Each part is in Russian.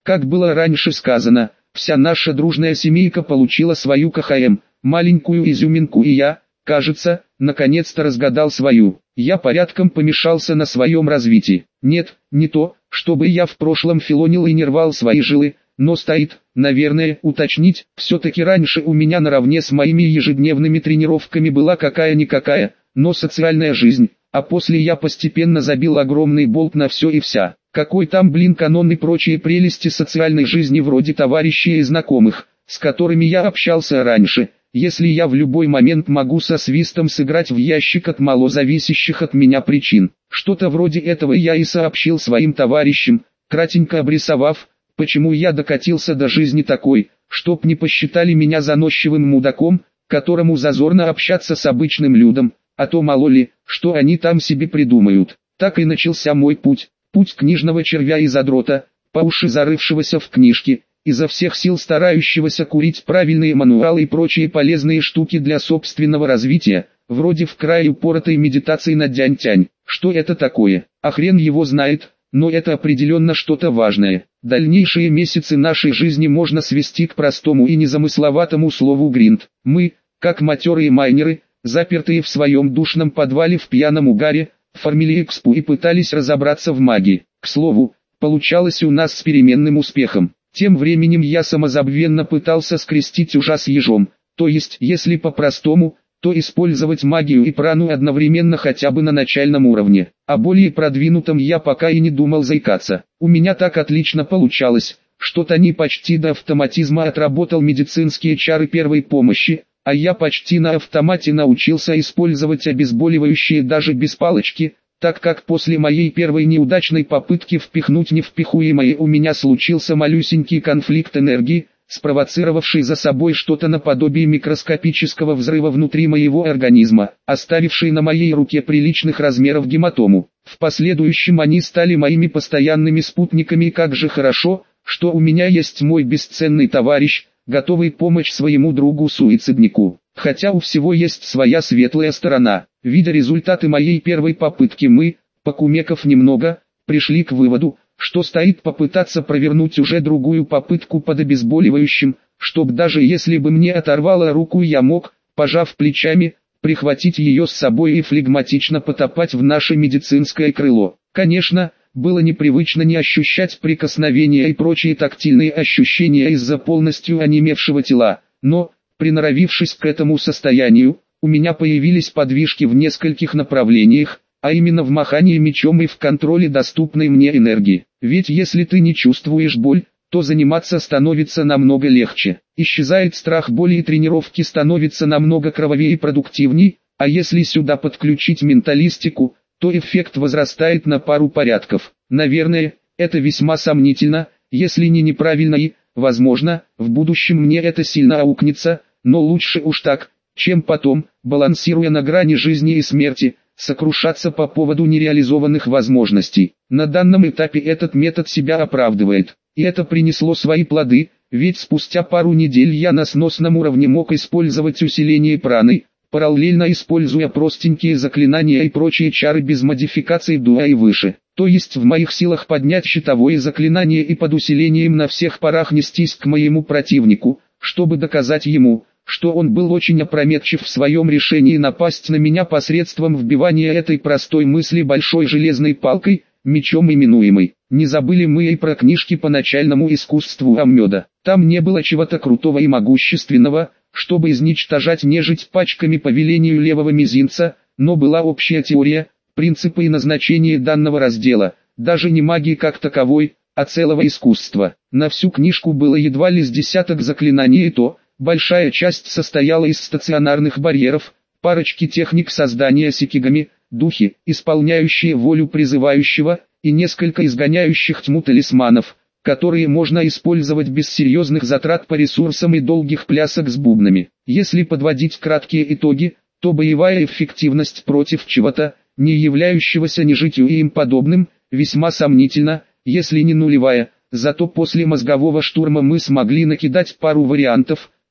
Как было раньше сказано, вся наша дружная семейка получила свою КХМ, маленькую изюминку, и я, кажется, наконец-то разгадал свою. Я порядком помешался на своем развитии. Нет, не то, чтобы я в прошлом филонил и не рвал свои жилы, но стоит, наверное, уточнить, все-таки раньше у меня наравне с моими ежедневными тренировками была какая-никакая, но социальная жизнь, а после я постепенно забил огромный болт на все и вся. Какой там канон и прочие прелести социальной жизни вроде товарищей и знакомых, с которыми я общался раньше, если я в любой момент могу со свистом сыграть в ящик от малозависящих от меня причин. Что-то вроде этого я и сообщил своим товарищам, кратенько обрисовав, почему я докатился до жизни такой, чтоб не посчитали меня заносчивым мудаком, которому зазорно общаться с обычным людом, а то мало ли, что они там себе придумают. Так и начался мой путь книжного червя и задрота, по уши зарывшегося в книжки, изо всех сил старающегося курить правильные мануалы и прочие полезные штуки для собственного развития, вроде в край упоротой медитации на дянь-тянь. Что это такое? А хрен его знает, но это определенно что-то важное. Дальнейшие месяцы нашей жизни можно свести к простому и незамысловатому слову гринд. Мы, как матерые майнеры, запертые в своем душном подвале в пьяном угаре, формили экспу и пытались разобраться в магии. К слову, получалось у нас с переменным успехом. Тем временем я самозабвенно пытался скрестить ужа с ежом, то есть, если по-простому, то использовать магию и прану одновременно хотя бы на начальном уровне. О более продвинутом я пока и не думал заикаться. У меня так отлично получалось, что Тони почти до автоматизма отработал медицинские чары первой помощи, а я почти на автомате научился использовать обезболивающие даже без палочки, так как после моей первой неудачной попытки впихнуть невпихуемое у меня случился малюсенький конфликт энергии, спровоцировавший за собой что-то наподобие микроскопического взрыва внутри моего организма, оставивший на моей руке приличных размеров гематому. В последующем они стали моими постоянными спутниками, и как же хорошо, что у меня есть мой бесценный товарищ, готовый помочь своему другу-суициднику. Хотя у всего есть своя светлая сторона. Видя результаты моей первой попытки, мы, покумекав немного, пришли к выводу, что стоит попытаться провернуть уже другую попытку под обезболивающим, чтоб даже если бы мне оторвало руку, я мог, пожав плечами, прихватить ее с собой и флегматично потопать в наше медицинское крыло. Конечно, было непривычно не ощущать прикосновения и прочие тактильные ощущения из-за полностью онемевшего тела, но, приноровившись к этому состоянию, у меня появились подвижки в нескольких направлениях, а именно в махании мечом и в контроле доступной мне энергии. Ведь если ты не чувствуешь боль, то заниматься становится намного легче. Исчезает страх боли и тренировки становятся намного кровавее и продуктивней, а если сюда подключить менталистику, то эффект возрастает на пару порядков. Наверное, это весьма сомнительно, если не неправильно и, возможно, в будущем мне это сильно аукнется, но лучше уж так, чем потом, балансируя на грани жизни и смерти, сокрушаться по поводу нереализованных возможностей. На данном этапе этот метод себя оправдывает. И это принесло свои плоды, ведь спустя пару недель я на сносном уровне мог использовать усиление праны, параллельно используя простенькие заклинания и прочие чары без модификаций дуа и выше. То есть в моих силах поднять щитовое заклинание и под усилением на всех парах нестись к моему противнику, чтобы доказать ему, что он был очень опрометчив в своем решении напасть на меня посредством вбивания этой простой мысли большой железной палкой, мечом именуемой. Не забыли мы и про книжки по начальному искусству Аммеда. Там не было чего-то крутого и могущественного, чтобы изничтожать нежить пачками по велению левого мизинца, но была общая теория, принципы и назначение данного раздела, даже не магии как таковой, а целого искусства. На всю книжку было едва ли с десяток заклинаний, и то, большая часть состояла из стационарных барьеров, парочки техник создания сикигами, духи, исполняющие волю призывающего, и несколько изгоняющих тьму талисманов, которые можно использовать без серьезных затрат по ресурсам и долгих плясок с бубнами. Если подводить краткие итоги, то боевая эффективность против чего-то, не являющегося нежитью и им подобным, весьма сомнительна, если не нулевая, зато после мозгового штурма мы смогли накидать пару вариантов,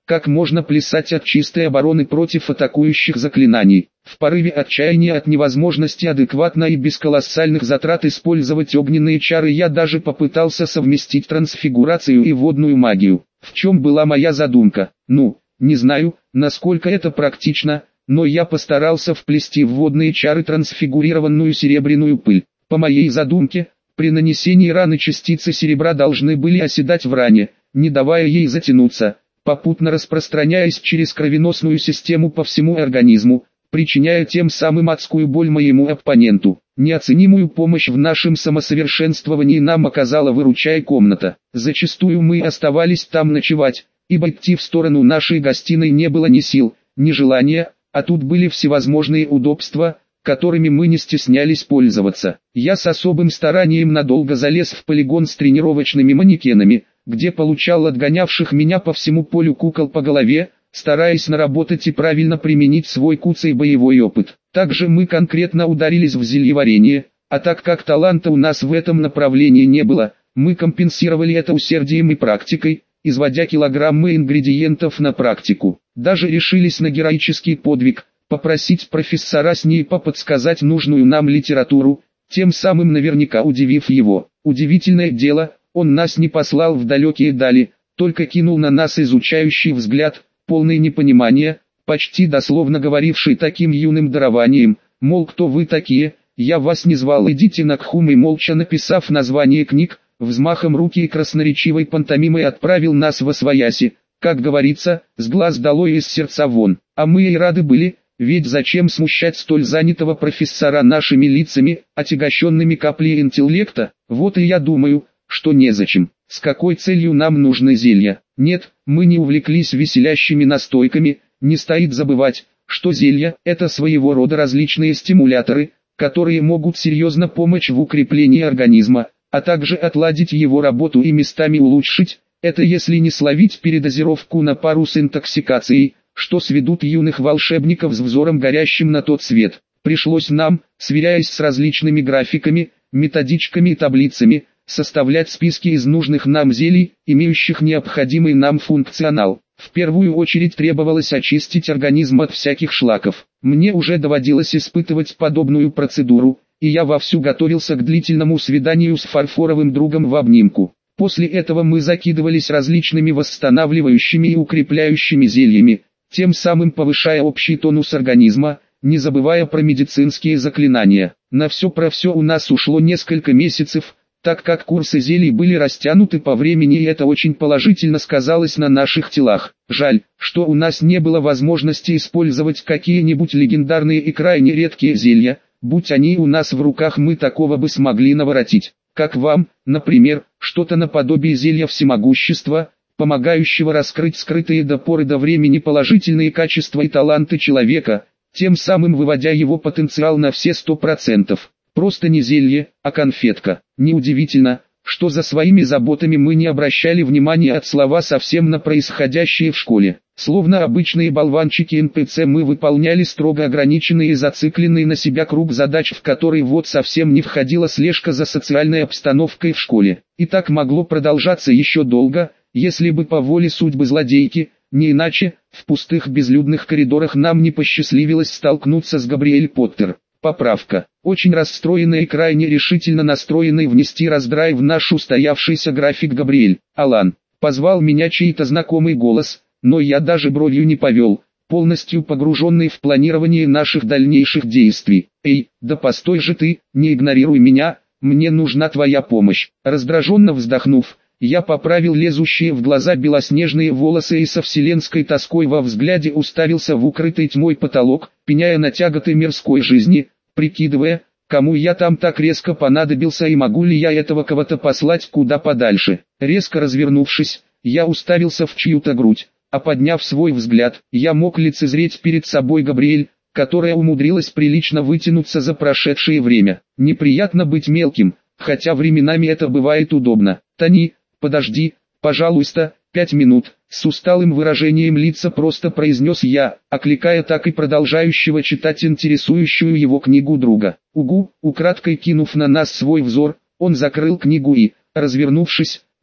как можно плясать от чистой обороны против атакующих заклинаний. В порыве отчаяния от невозможности адекватно и без колоссальных затрат использовать огненные чары я даже попытался совместить трансфигурацию и водную магию. В чем была моя задумка? Не знаю, насколько это практично, но я постарался вплести в водные чары трансфигурированную серебряную пыль. По моей задумке, при нанесении раны частицы серебра должны были оседать в ране, не давая ей затянуться, попутно распространяясь через кровеносную систему по всему организму, причиняя тем самым адскую боль моему оппоненту. Неоценимую помощь в нашем самосовершенствовании нам оказала выручай комната. Зачастую мы оставались там ночевать, ибо идти в сторону нашей гостиной не было ни сил, ни желания, а тут были всевозможные удобства, которыми мы не стеснялись пользоваться. Я с особым старанием надолго залез в полигон с тренировочными манекенами, где получал отгонявших меня по всему полю кукол по голове, стараясь наработать и правильно применить свой куцый боевой опыт. Также мы конкретно ударились в зельеварение, а так как таланта у нас в этом направлении не было, мы компенсировали это усердием и практикой, изводя килограммы ингредиентов на практику. Даже решились на героический подвиг, попросить профессора Снейпа подсказать нужную нам литературу, тем самым наверняка удивив его. Удивительное дело, он нас не послал в далекие дали, только кинул на нас изучающий взгляд, полный непонимания, почти дословно говоривший таким юным дарованием, мол, кто вы такие, я вас не звал, идите на Кхум, и молча написав название книг, взмахом руки и красноречивой пантомимой отправил нас восвояси, как говорится, с глаз долой и из сердца вон. А мы и рады были, ведь зачем смущать столь занятого профессора нашими лицами, отягощенными каплей интеллекта? Вот и я думаю, что незачем. С какой целью нам нужны зелья? Нет, мы не увлеклись веселящими настойками, не стоит забывать, что зелья – это своего рода различные стимуляторы, которые могут серьезно помочь в укреплении организма, а также отладить его работу и местами улучшить, это если не словить передозировку на пару с интоксикацией, что сведут юных волшебников с взором горящим на тот свет. Пришлось нам, сверяясь с различными графиками, методичками и таблицами, составлять списки из нужных нам зелий, имеющих необходимый нам функционал. В первую очередь требовалось очистить организм от всяких шлаков. Мне уже доводилось испытывать подобную процедуру, и я вовсю готовился к длительному свиданию с фарфоровым другом в обнимку. После этого мы закидывались различными восстанавливающими и укрепляющими зельями, тем самым повышая общий тонус организма, не забывая про медицинские заклинания. На все про все у нас ушло несколько месяцев, так как курсы зелий были растянуты по времени, и это очень положительно сказалось на наших телах. Жаль, что у нас не было возможности использовать какие-нибудь легендарные и крайне редкие зелья, будь они у нас в руках, мы такого бы смогли наворотить. Как вам, например, что-то наподобие зелья всемогущества, помогающего раскрыть скрытые до поры до времени положительные качества и таланты человека, тем самым выводя его потенциал на все 100%. Просто не зелье, а конфетка. Неудивительно, что за своими заботами мы не обращали внимания от слова совсем на происходящее в школе. Словно обычные болванчики НПЦ мы выполняли строго ограниченный и зацикленный на себя круг задач, в который вот совсем не входила слежка за социальной обстановкой в школе. И так могло продолжаться еще долго, если бы по воле судьбы злодейки, не иначе, в пустых безлюдных коридорах нам не посчастливилось столкнуться с Габриэль Поттер. Поправка. Очень расстроенный и крайне решительно настроенный внести раздрай в наш устоявшийся график Габриэль. «Алан», позвал меня чей-то знакомый голос, но я даже бровью не повел, полностью погруженный в планирование наших дальнейших действий. «Эй, да постой же ты, не игнорируй меня, мне нужна твоя помощь». Раздраженно вздохнув, я поправил лезущие в глаза белоснежные волосы и со вселенской тоской во взгляде уставился в укрытый тьмой потолок, пеняя на тяготы мирской жизни, прикидывая, кому я там так резко понадобился и могу ли я этого кого-то послать куда подальше. Резко развернувшись, я уставился в чью-то грудь, а подняв свой взгляд, я мог лицезреть перед собой Габриэль, которая умудрилась прилично вытянуться за прошедшее время. Неприятно быть мелким, хотя временами это бывает удобно. «Тони, подожди, пожалуйста, 5 минут», с усталым выражением лица просто произнес я, окликая так и продолжающего читать интересующую его книгу друга. Украдкой кинув на нас свой взор, он закрыл книгу и, развернувшись,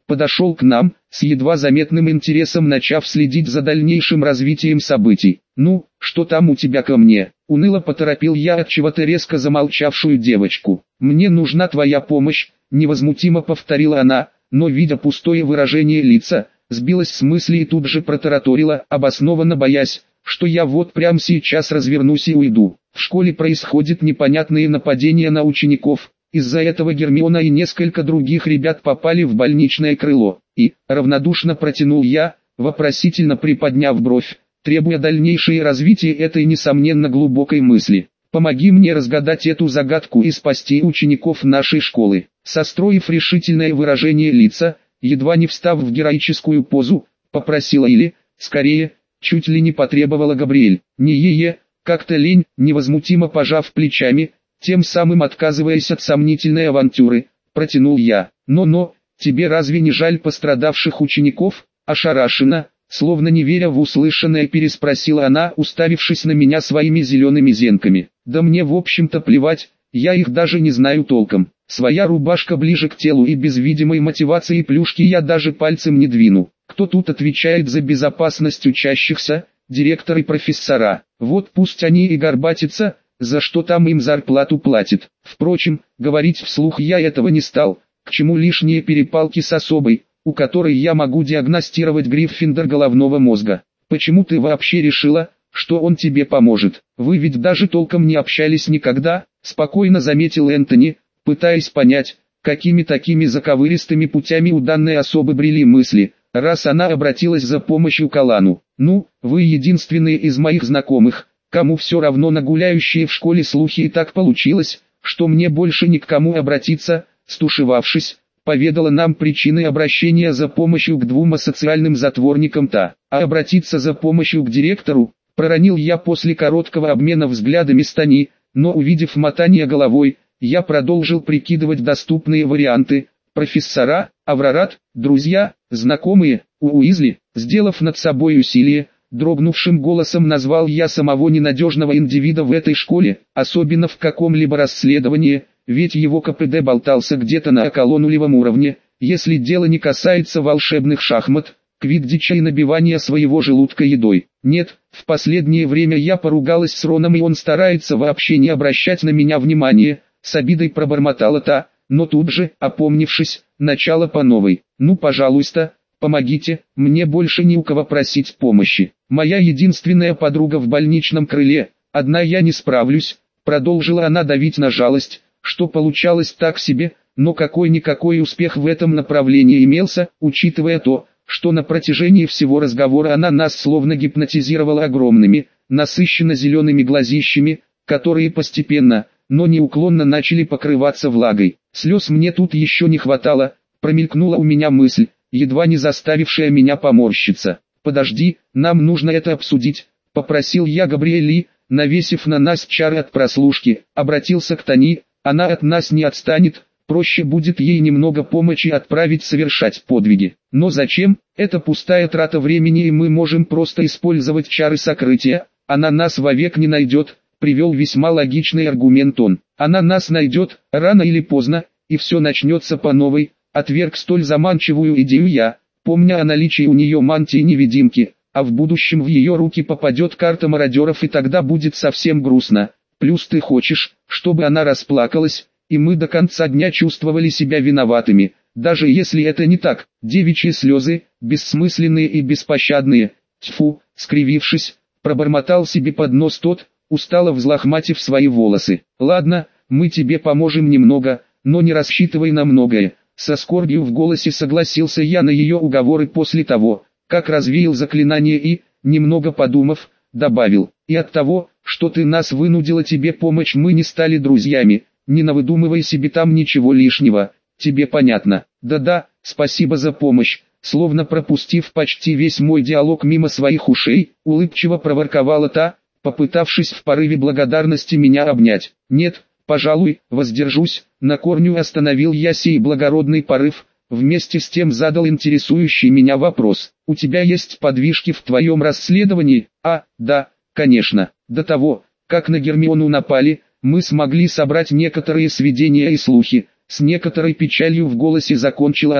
подошел к нам, с едва заметным интересом начав следить за дальнейшим развитием событий. «Ну, что там у тебя ко мне?» — уныло поторопил я от чего-то резко замолчавшую девочку. «Мне нужна твоя помощь», — невозмутимо повторила она, но, видя пустое выражение лица, сбилась с мысли и тут же протараторила, обоснованно боясь, что я вот прямо сейчас развернусь и уйду. В школе происходят непонятные нападения на учеников. Из-за этого Гермиона и несколько других ребят попали в больничное крыло. И, равнодушно протянул я, вопросительно приподняв бровь, требуя дальнейшее развитие этой несомненно глубокой мысли. «Помоги мне разгадать эту загадку и спасти учеников нашей школы». Состроив решительное выражение лица, едва не встав в героическую позу, попросила или, скорее, чуть ли не потребовала Габриэль. «Не как-то лень», невозмутимо пожав плечами, тем самым отказываясь от сомнительной авантюры, протянул я. «Но, тебе разве не жаль пострадавших учеников?» Ошарашенно, словно не веря в услышанное, переспросила она, уставившись на меня своими зелеными зенками. «Да мне в общем-то плевать, я их даже не знаю толком. Своя рубашка ближе к телу и без видимой мотивации плюшки я даже пальцем не двину. Кто тут отвечает за безопасность учащихся? Директор и профессора. Вот пусть они и горбатятся, за что там им зарплату платят». Впрочем, говорить вслух я этого не стал, к чему лишние перепалки с особой, у которой я могу диагностировать Гриффиндор головного мозга. «Почему ты вообще решила, что он тебе поможет? Вы ведь даже толком не общались никогда», спокойно заметил Энтони, пытаясь понять, какими такими заковыристыми путями у данной особы брели мысли, раз она обратилась за помощью к Алану. «Ну, вы единственные из моих знакомых, кому все равно на гуляющие в школе слухи, и так получилось, что мне больше ни к кому обратиться», стушевавшись, поведала нам причины обращения за помощью к двум асоциальным затворникам та. «А обратиться за помощью к директору?» проронил я после короткого обмена взглядами с Тони, но увидев мотание головой, я продолжил прикидывать доступные варианты. Профессора, Аврорат, друзья, знакомые, Уизли. Сделав над собой усилие, дрогнувшим голосом назвал я самого ненадежного индивида в этой школе, особенно в каком-либо расследовании, ведь его КПД болтался где-то на околонулевом уровне, если дело не касается волшебных шахмат, квиддича и набивания своего желудка едой. Нет, в последнее время я поругалась с Роном, и он старается вообще не обращать на меня внимания, с обидой пробормотала та, но тут же, опомнившись, начала по новой. «Ну пожалуйста, помогите, мне больше ни у кого просить помощи. Моя единственная подруга в больничном крыле, одна я не справлюсь», продолжила она давить на жалость, что получалось так себе, но какой-никакой успех в этом направлении имелся, учитывая то, что на протяжении всего разговора она нас словно гипнотизировала огромными, насыщенно зелеными глазищами, которые постепенно, но неуклонно начали покрываться влагой. Слез мне тут еще не хватало, промелькнула у меня мысль, едва не заставившая меня поморщиться. «Подожди, нам нужно это обсудить», — попросил я Габриэли, навесив на нас чары от прослушки, обратился к Тони. «Она от нас не отстанет, проще будет ей немного помочи отправить совершать подвиги. Но зачем? Это пустая трата времени, и мы можем просто использовать чары сокрытия. Она нас вовек не найдет», привел весьма логичный аргумент он. «Она нас найдет, рано или поздно, и все начнется по новой», отверг столь заманчивую идею я, помня о наличии у нее мантии-невидимки, а в будущем в ее руки попадет карта мародеров, и тогда будет совсем грустно. Плюс ты хочешь, чтобы она расплакалась, и мы до конца дня чувствовали себя виноватыми, даже если это не так. Девичьи слезы, бессмысленные и беспощадные. Тьфу, скривившись, пробормотал себе под нос тот, устало взлохматив свои волосы. «Ладно, мы тебе поможем немного, но не рассчитывай на многое». Со скорбью в голосе согласился я на ее уговоры после того, как развеял заклинание и, немного подумав, добавил: «И от того, что ты нас вынудила тебе помочь, мы не стали друзьями, не навыдумывай себе там ничего лишнего, тебе понятно?» «Да-да, спасибо за помощь», словно пропустив почти весь мой диалог мимо своих ушей, улыбчиво проворковала та, попытавшись в порыве благодарности меня обнять. «Нет, пожалуй, воздержусь», на корню остановил я сей благородный порыв, вместе с тем задал интересующий меня вопрос: «У тебя есть подвижки в твоем расследовании?» Да, конечно. До того, как на Гермиону напали, мы смогли собрать некоторые сведения и слухи», с некоторой печалью в голосе закончила она.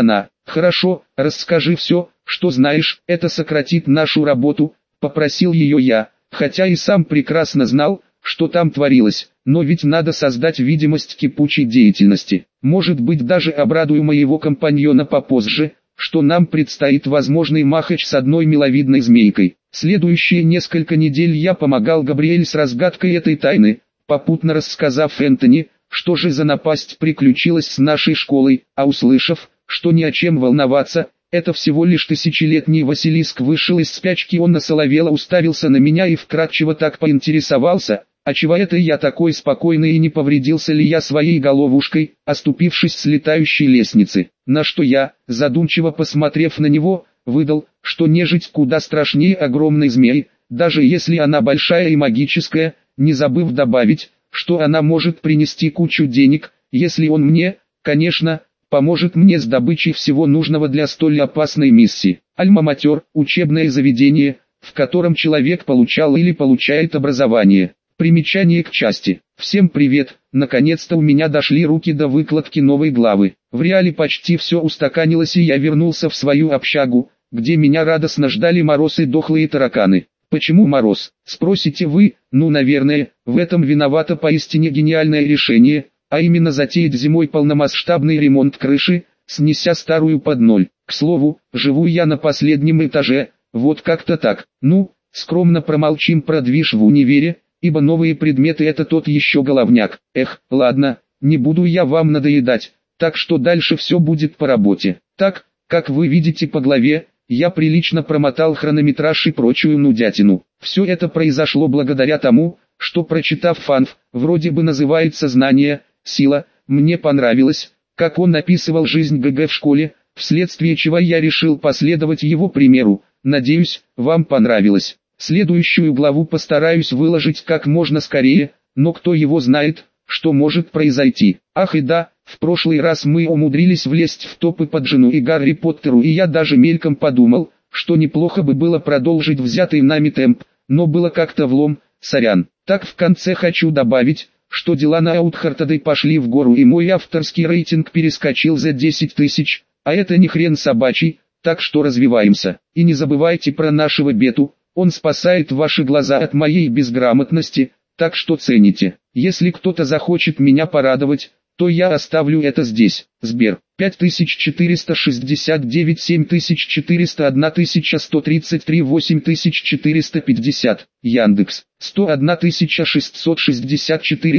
Хорошо, расскажи все, что знаешь, это сократит нашу работу, попросил ее я, хотя и сам прекрасно знал, что там творилось, но ведь надо создать видимость кипучей деятельности. Может быть, даже обрадую моего компаньона попозже, что нам предстоит возможный махач с одной миловидной змейкой. Следующие несколько недель я помогал Габриэль с разгадкой этой тайны, попутно рассказав Энтони, что же за напасть приключилась с нашей школой, а услышав, что ни о чем волноваться, это всего лишь тысячелетний Василиск вышел из спячки, он насоловело уставился на меня и вкратчиво так поинтересовался: «А чего это я такой спокойный и не повредился ли я своей головушкой, оступившись с летающей лестницы?» На что я, задумчиво посмотрев на него, выдал, что нежить куда страшнее огромной змеи, даже если она большая и магическая, не забыв добавить, что она может принести кучу денег, если он мне, конечно, поможет мне с добычей всего нужного для столь опасной миссии. Альма-матер – учебное заведение, в котором человек получал или получает образование. Примечание к части. Всем привет, наконец-то у меня дошли руки до выкладки новой главы. В реале почти все устаканилось, и я вернулся в свою общагу, где меня радостно ждали Мороз и дохлые тараканы. Почему Мороз, спросите вы? Ну, наверное, в этом виновато поистине гениальное решение, а именно затеять зимой полномасштабный ремонт крыши, снеся старую под ноль. К слову, живу я на последнем этаже, вот как-то так. Ну, скромно промолчим про движ в универе, ибо новые предметы это тот еще головняк. Эх, ладно, не буду я вам надоедать, так что дальше все будет по работе. Так, как вы видите по главе, я прилично промотал хронометраж и прочую нудятину. Все это произошло благодаря тому, что, прочитав фанф, вроде бы называется «Знание, сила», мне понравилось, как он описывал жизнь ГГ в школе, вследствие чего я решил последовать его примеру. Надеюсь, вам понравилось. Следующую главу постараюсь выложить как можно скорее, но кто его знает, что может произойти. Ах и да, в прошлый раз мы умудрились влезть в топы под Джину и Гарри Поттеру, и я даже мельком подумал, что неплохо бы было продолжить взятый нами темп, но было как-то влом, сорян. Так в конце хочу добавить, что дела на Аутхартеде пошли в гору, и мой авторский рейтинг перескочил за 10 тысяч, а это не хрен собачий, так что развиваемся. И не забывайте про нашего Бету, он спасает ваши глаза от моей безграмотности, так что цените. Если кто-то захочет меня порадовать, то я оставлю это здесь. Сбер 5469 7400 1133 8450. Яндекс 101 664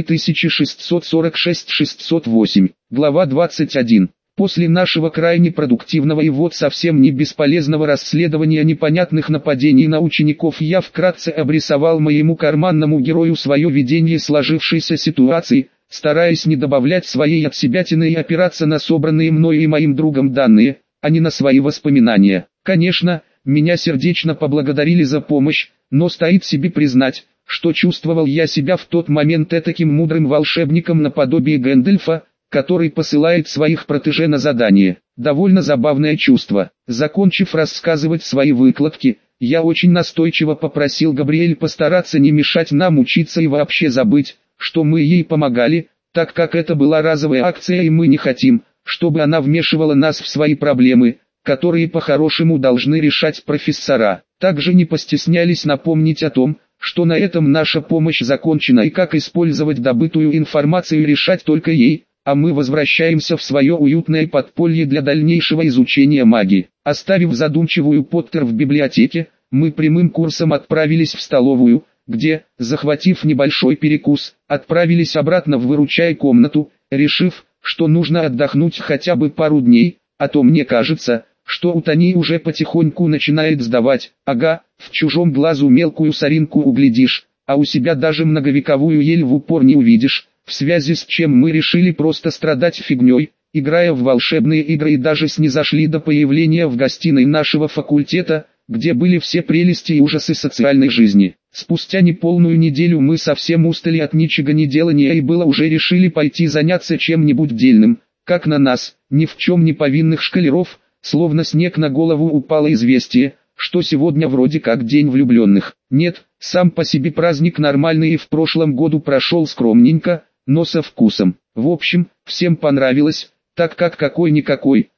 646 608. Глава 21. После нашего крайне продуктивного и вот совсем не бесполезного расследования непонятных нападений на учеников, я вкратце обрисовал моему карманному герою свое видение сложившейся ситуации, стараясь не добавлять своей отсебятины и опираться на собранные мной и моим другом данные, а не на свои воспоминания. Конечно, меня сердечно поблагодарили за помощь, но стоит себе признать, что чувствовал я себя в тот момент этаким мудрым волшебником наподобие Гэндальфа, который посылает своих протеже на задание. Довольно забавное чувство. Закончив рассказывать свои выкладки, я очень настойчиво попросил Габриэль постараться не мешать нам учиться и вообще забыть, что мы ей помогали, так как это была разовая акция и мы не хотим, чтобы она вмешивала нас в свои проблемы, которые по-хорошему должны решать профессора. Также не постеснялись напомнить о том, что на этом наша помощь закончена и как использовать добытую информацию решать только ей, а мы возвращаемся в свое уютное подполье для дальнейшего изучения магии. Оставив задумчивую Поттер в библиотеке, мы прямым курсом отправились в столовую, где, захватив небольшой перекус, отправились обратно в выручай-комнату, решив, что нужно отдохнуть хотя бы пару дней, а то мне кажется, что у Тони уже потихоньку начинает сдавать. Ага, в чужом глазу мелкую соринку углядишь, а у себя даже многовековую ель в упор не увидишь, в связи с чем мы решили просто страдать фигней, играя в волшебные игры, и даже снизошли до появления в гостиной нашего факультета, где были все прелести и ужасы социальной жизни. Спустя неполную неделю мы совсем устали от ничего не делания и было уже решили пойти заняться чем-нибудь дельным, как на нас, ни в чем не повинных школяров, словно снег на голову упало известие, что сегодня вроде как день влюбленных. Нет, сам по себе праздник нормальный и в прошлом году прошел скромненько, но со вкусом. В общем, всем понравилось, так как какой-никакой,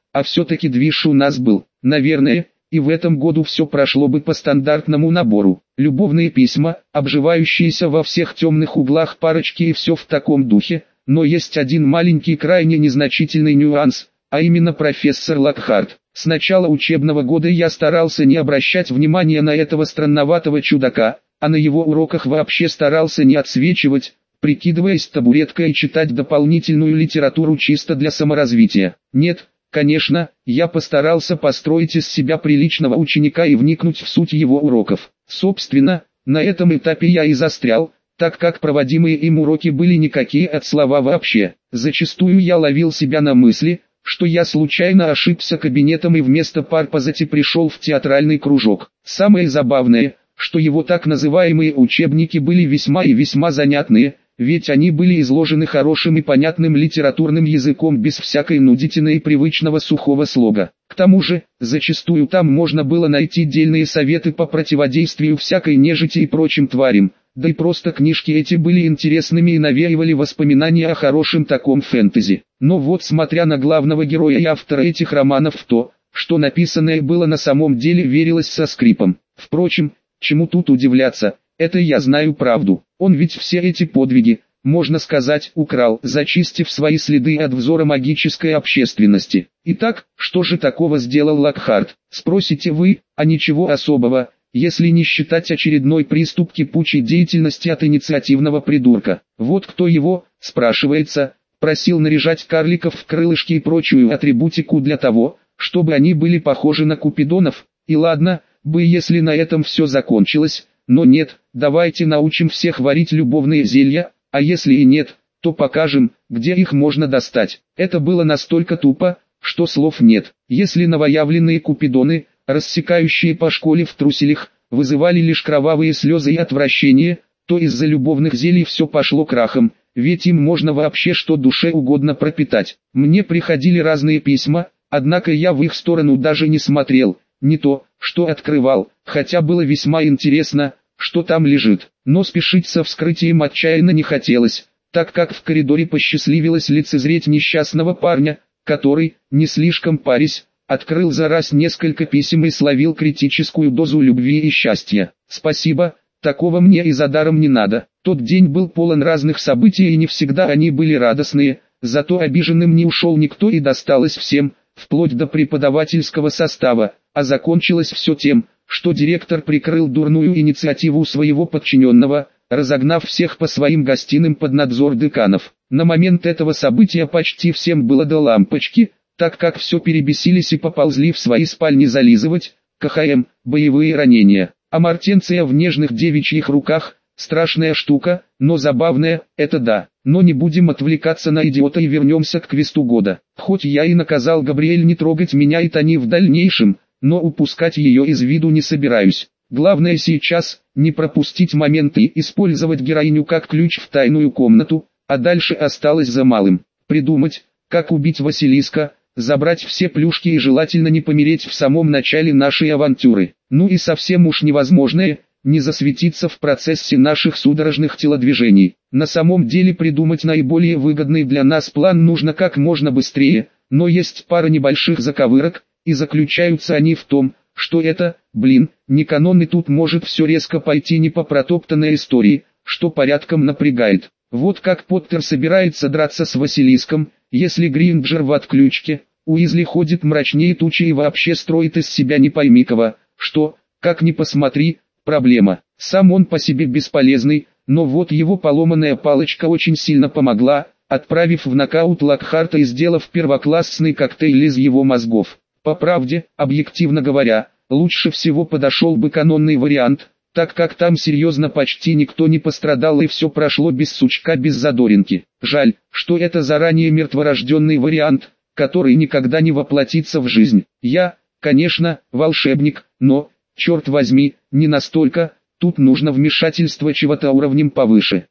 А все-таки движ у нас был, наверное, и в этом году все прошло бы по стандартному набору. Любовные письма, обживающиеся во всех темных углах парочки и все в таком духе, но есть один маленький крайне незначительный нюанс, а именно профессор Локхарт. С начала учебного года я старался не обращать внимания на этого странноватого чудака, а на его уроках вообще старался не отсвечивать, прикидываясь табуреткой и читать дополнительную литературу чисто для саморазвития. Нет, конечно, я постарался построить из себя приличного ученика и вникнуть в суть его уроков. Собственно, на этом этапе я и застрял, так как проводимые им уроки были никакие от слова вообще. Зачастую я ловил себя на мысли, что я случайно ошибся кабинетом и вместо парпозати пришел в театральный кружок. Самое забавное, что его так называемые учебники были весьма и весьма занятные, ведь они были изложены хорошим и понятным литературным языком без всякой нудятины и привычного сухого слога. К тому же, зачастую там можно было найти дельные советы по противодействию всякой нежити и прочим тварям, да и просто книжки эти были интересными и навеивали воспоминания о хорошем таком фэнтези. Но вот, смотря на главного героя и автора этих романов, в то, что написанное было на самом деле, верилось со скрипом. Впрочем, чему тут удивляться, это я знаю правду. Он ведь все эти подвиги, можно сказать, украл, зачистив свои следы от взора магической общественности. Итак, что же такого сделал Локхарт, спросите вы, а ничего особого, если не считать очередной приступ кипучей деятельности от инициативного придурка. Вот кто его, спрашивается, просил наряжать карликов в крылышки и прочую атрибутику для того, чтобы они были похожи на купидонов, и ладно, бы если на этом все закончилось, но нет, давайте научим всех варить любовные зелья, а если и нет, то покажем, где их можно достать. Это было настолько тупо, что слов нет. Если новоявленные купидоны, рассекающие по школе в труселях, вызывали лишь кровавые слезы и отвращение, то из-за любовных зелий все пошло крахом, ведь им можно вообще что душе угодно пропитать. Мне приходили разные письма, однако я в их сторону даже не смотрел, не то, что открывал, хотя было весьма интересно, что там лежит. Но спешить со вскрытием отчаянно не хотелось, так как в коридоре посчастливилось лицезреть несчастного парня, который, не слишком парясь, открыл за раз несколько писем и словил критическую дозу любви и счастья. Спасибо, такого мне и за даром не надо. Тот день был полон разных событий и не всегда они были радостные, зато обиженным не ушел никто и досталось всем, вплоть до преподавательского состава, а закончилось все тем, что директор прикрыл дурную инициативу своего подчиненного, разогнав всех по своим гостиным под надзор деканов. На момент этого события почти всем было до лампочки, так как все перебесились и поползли в свои спальни зализывать, КХМ, боевые ранения. А мартенция в нежных девичьих руках, страшная штука, но забавная, это да. Но не будем отвлекаться на идиота и вернемся к квесту года. Хоть я и наказал Габриэль не трогать меня и Тони в дальнейшем, но упускать ее из виду не собираюсь. Главное сейчас, не пропустить момент и использовать героиню как ключ в тайную комнату, а дальше осталось за малым. Придумать, как убить Василиска, забрать все плюшки и желательно не помереть в самом начале нашей авантюры. Ну и совсем уж невозможное, не засветиться в процессе наших судорожных телодвижений. На самом деле придумать наиболее выгодный для нас план нужно как можно быстрее, но есть пара небольших заковырок, и заключаются они в том, что это, не канон, и тут может все резко пойти не по протоптанной истории, что порядком напрягает. Вот как Поттер собирается драться с Василиском, если Гринджер в отключке, Уизли ходит мрачнее тучи и вообще строит из себя не пойми кого, что, как ни посмотри, проблема. Сам он по себе бесполезный, но вот его поломанная палочка очень сильно помогла, отправив в нокаут Локхарта и сделав первоклассный коктейль из его мозгов. По правде, объективно говоря, лучше всего подошел бы канонный вариант, так как там серьезно почти никто не пострадал и все прошло без сучка, без задоринки. Жаль, что это заранее мертворожденный вариант, который никогда не воплотится в жизнь. Я, конечно, волшебник, но, черт возьми, не настолько, тут нужно вмешательство чего-то уровнем повыше.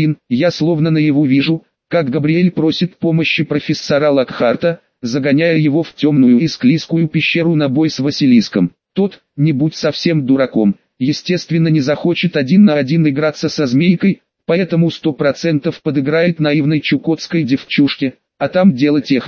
Я словно наяву вижу, как Габриэль просит помощи профессора Локхарта, загоняя его в темную и склизкую пещеру на бой с Василиском. Тот, не будь совсем дураком, естественно не захочет один на один играться со змейкой, поэтому 100% подыграет наивной чукотской девчушке, а там дело техники.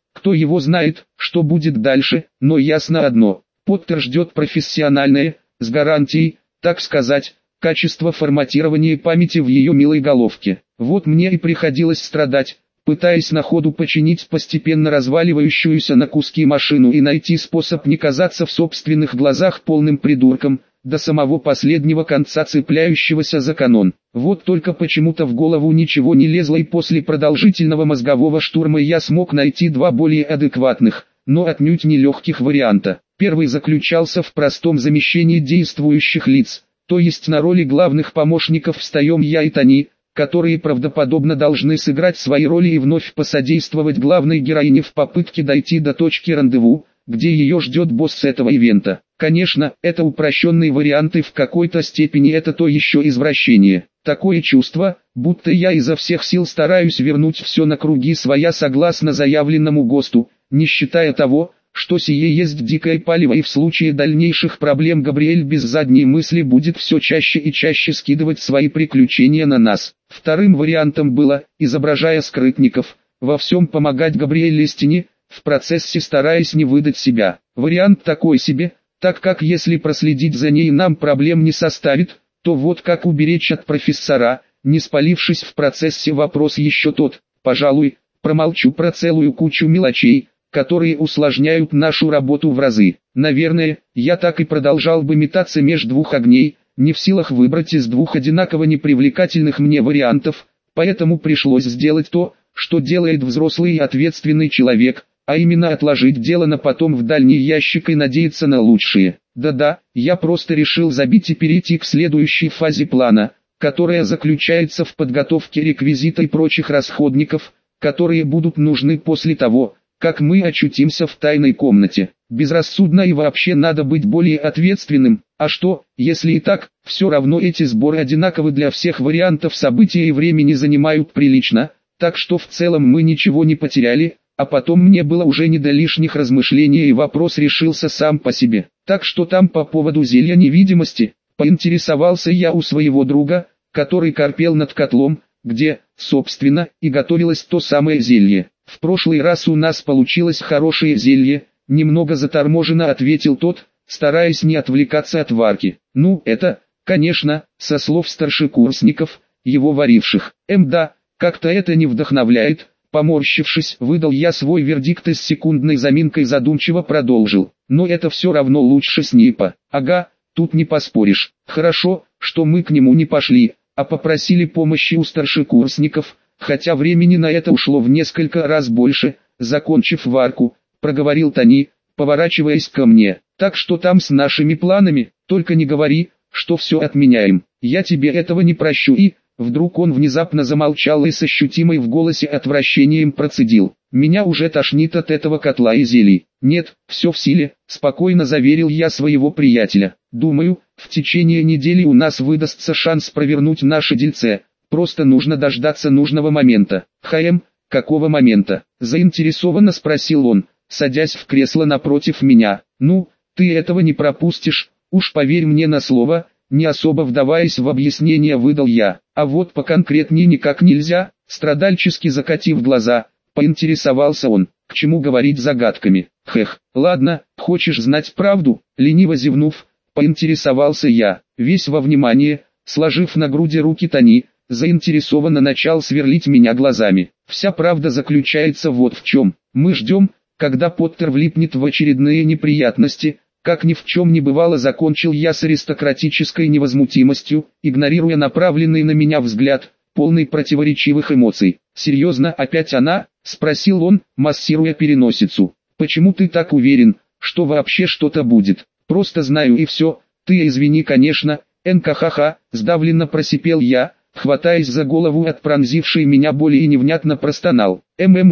Кто его знает, что будет дальше, но ясно одно. Поттер ждет профессиональное, с гарантией, так сказать, качество форматирования памяти в ее милой головке. Вот мне и приходилось страдать, пытаясь на ходу починить постепенно разваливающуюся на куски машину и найти способ не казаться в собственных глазах полным придурком, до самого последнего конца цепляющегося за канон. Вот только почему-то в голову ничего не лезло, и после продолжительного мозгового штурма я смог найти два более адекватных, но отнюдь не легких варианта. Первый заключался в простом замещении действующих лиц, то есть на роли главных помощников встаем я и Тони, которые правдоподобно должны сыграть свои роли и вновь посодействовать главной героине в попытке дойти до точки рандеву, где ее ждет босс этого ивента. Конечно, это упрощенные варианты, в какой-то степени это то еще извращение. Такое чувство, будто я изо всех сил стараюсь вернуть все на круги своя согласно заявленному ГОСТу, не считая того, что сие есть дикое палево, и в случае дальнейших проблем Габриэль без задней мысли будет все чаще и чаще скидывать свои приключения на нас. Вторым вариантом было, изображая скрытников, во всем помогать Габриэль Лестине, в процессе стараясь не выдать себя. Вариант такой себе, так как если проследить за ней нам проблем не составит, то вот как уберечь от профессора, не спалившись в процессе, вопрос еще тот. Пожалуй, промолчу про целую кучу мелочей, которые усложняют нашу работу в разы. Наверное, я так и продолжал бы метаться меж двух огней, не в силах выбрать из двух одинаково непривлекательных мне вариантов, поэтому пришлось сделать то, что делает взрослый и ответственный человек, а именно отложить дело на потом в дальний ящик и надеяться на лучшее. Да-да, я просто решил забить и перейти к следующей фазе плана, которая заключается в подготовке реквизита и прочих расходников, которые будут нужны после того, как мы очутимся в тайной комнате. Безрассудно и вообще надо быть более ответственным, а что, если и так, все равно эти сборы одинаковы для всех вариантов события и времени занимают прилично, так что в целом мы ничего не потеряли, а потом мне было уже не до лишних размышлений и вопрос решился сам по себе. Так что там по поводу зелья невидимости, поинтересовался я у своего друга, который корпел над котлом, где, собственно, и готовилось то самое зелье. В прошлый раз у нас получилось хорошее зелье, немного заторможенно ответил тот, стараясь не отвлекаться от варки. Ну, это, конечно, со слов старшекурсников, его варивших. Да, как-то это не вдохновляет, поморщившись, выдал я свой вердикт и с секундной заминкой задумчиво продолжил. Но это все равно лучше Снейпа. Ага, тут не поспоришь. Хорошо, что мы к нему не пошли, а попросили помощи у старшекурсников, хотя времени на это ушло в несколько раз больше. Закончив варку, проговорил Тони, поворачиваясь ко мне. Так что там с нашими планами, только не говори, что все отменяем. Я тебе этого не прощу. И вдруг он внезапно замолчал и с ощутимой в голосе отвращением процедил: меня уже тошнит от этого котла и зелий. Нет, все в силе, спокойно заверил я своего приятеля. Думаю, в течение недели у нас выдастся шанс провернуть наше дельце. Просто нужно дождаться нужного момента. Какого момента? Заинтересованно спросил он, садясь в кресло напротив меня. Ну, ты этого не пропустишь, уж поверь мне на слово, не особо вдаваясь в объяснение выдал я. А вот поконкретнее никак нельзя, страдальчески закатив глаза, поинтересовался он. К чему говорить загадками? Ладно, хочешь знать правду? Лениво зевнув, поинтересовался я. Весь во внимание, сложив на груди руки Тони, заинтересованно начал сверлить меня глазами. Вся правда заключается вот в чем. Мы ждем, когда Поттер влипнет в очередные неприятности. Как ни в чем не бывало, закончил я с аристократической невозмутимостью, игнорируя направленный на меня взгляд, полный противоречивых эмоций. «Серьезно, опять она?» – спросил он, массируя переносицу. «Почему ты так уверен, что вообще что-то будет? Просто знаю и все, ты извини, конечно, НКХХ», – сдавленно просипел я, хватаясь за голову от пронзившей меня боли и невнятно простонал.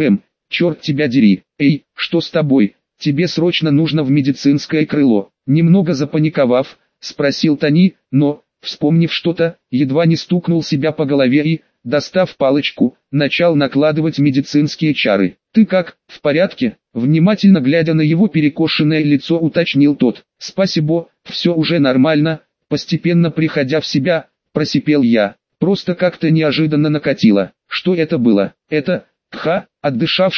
Черт тебя дери, эй, что с тобой? Тебе срочно нужно в медицинское крыло». Немного запаниковав, спросил Тони, но, вспомнив что-то, едва не стукнул себя по голове и, достав палочку, начал накладывать медицинские чары. «Ты как, в порядке?» Внимательно глядя на его перекошенное лицо, уточнил тот. «Спасибо, все уже нормально», постепенно приходя в себя, просипел я. Просто как-то неожиданно накатило. Что это было? Отдышавшись,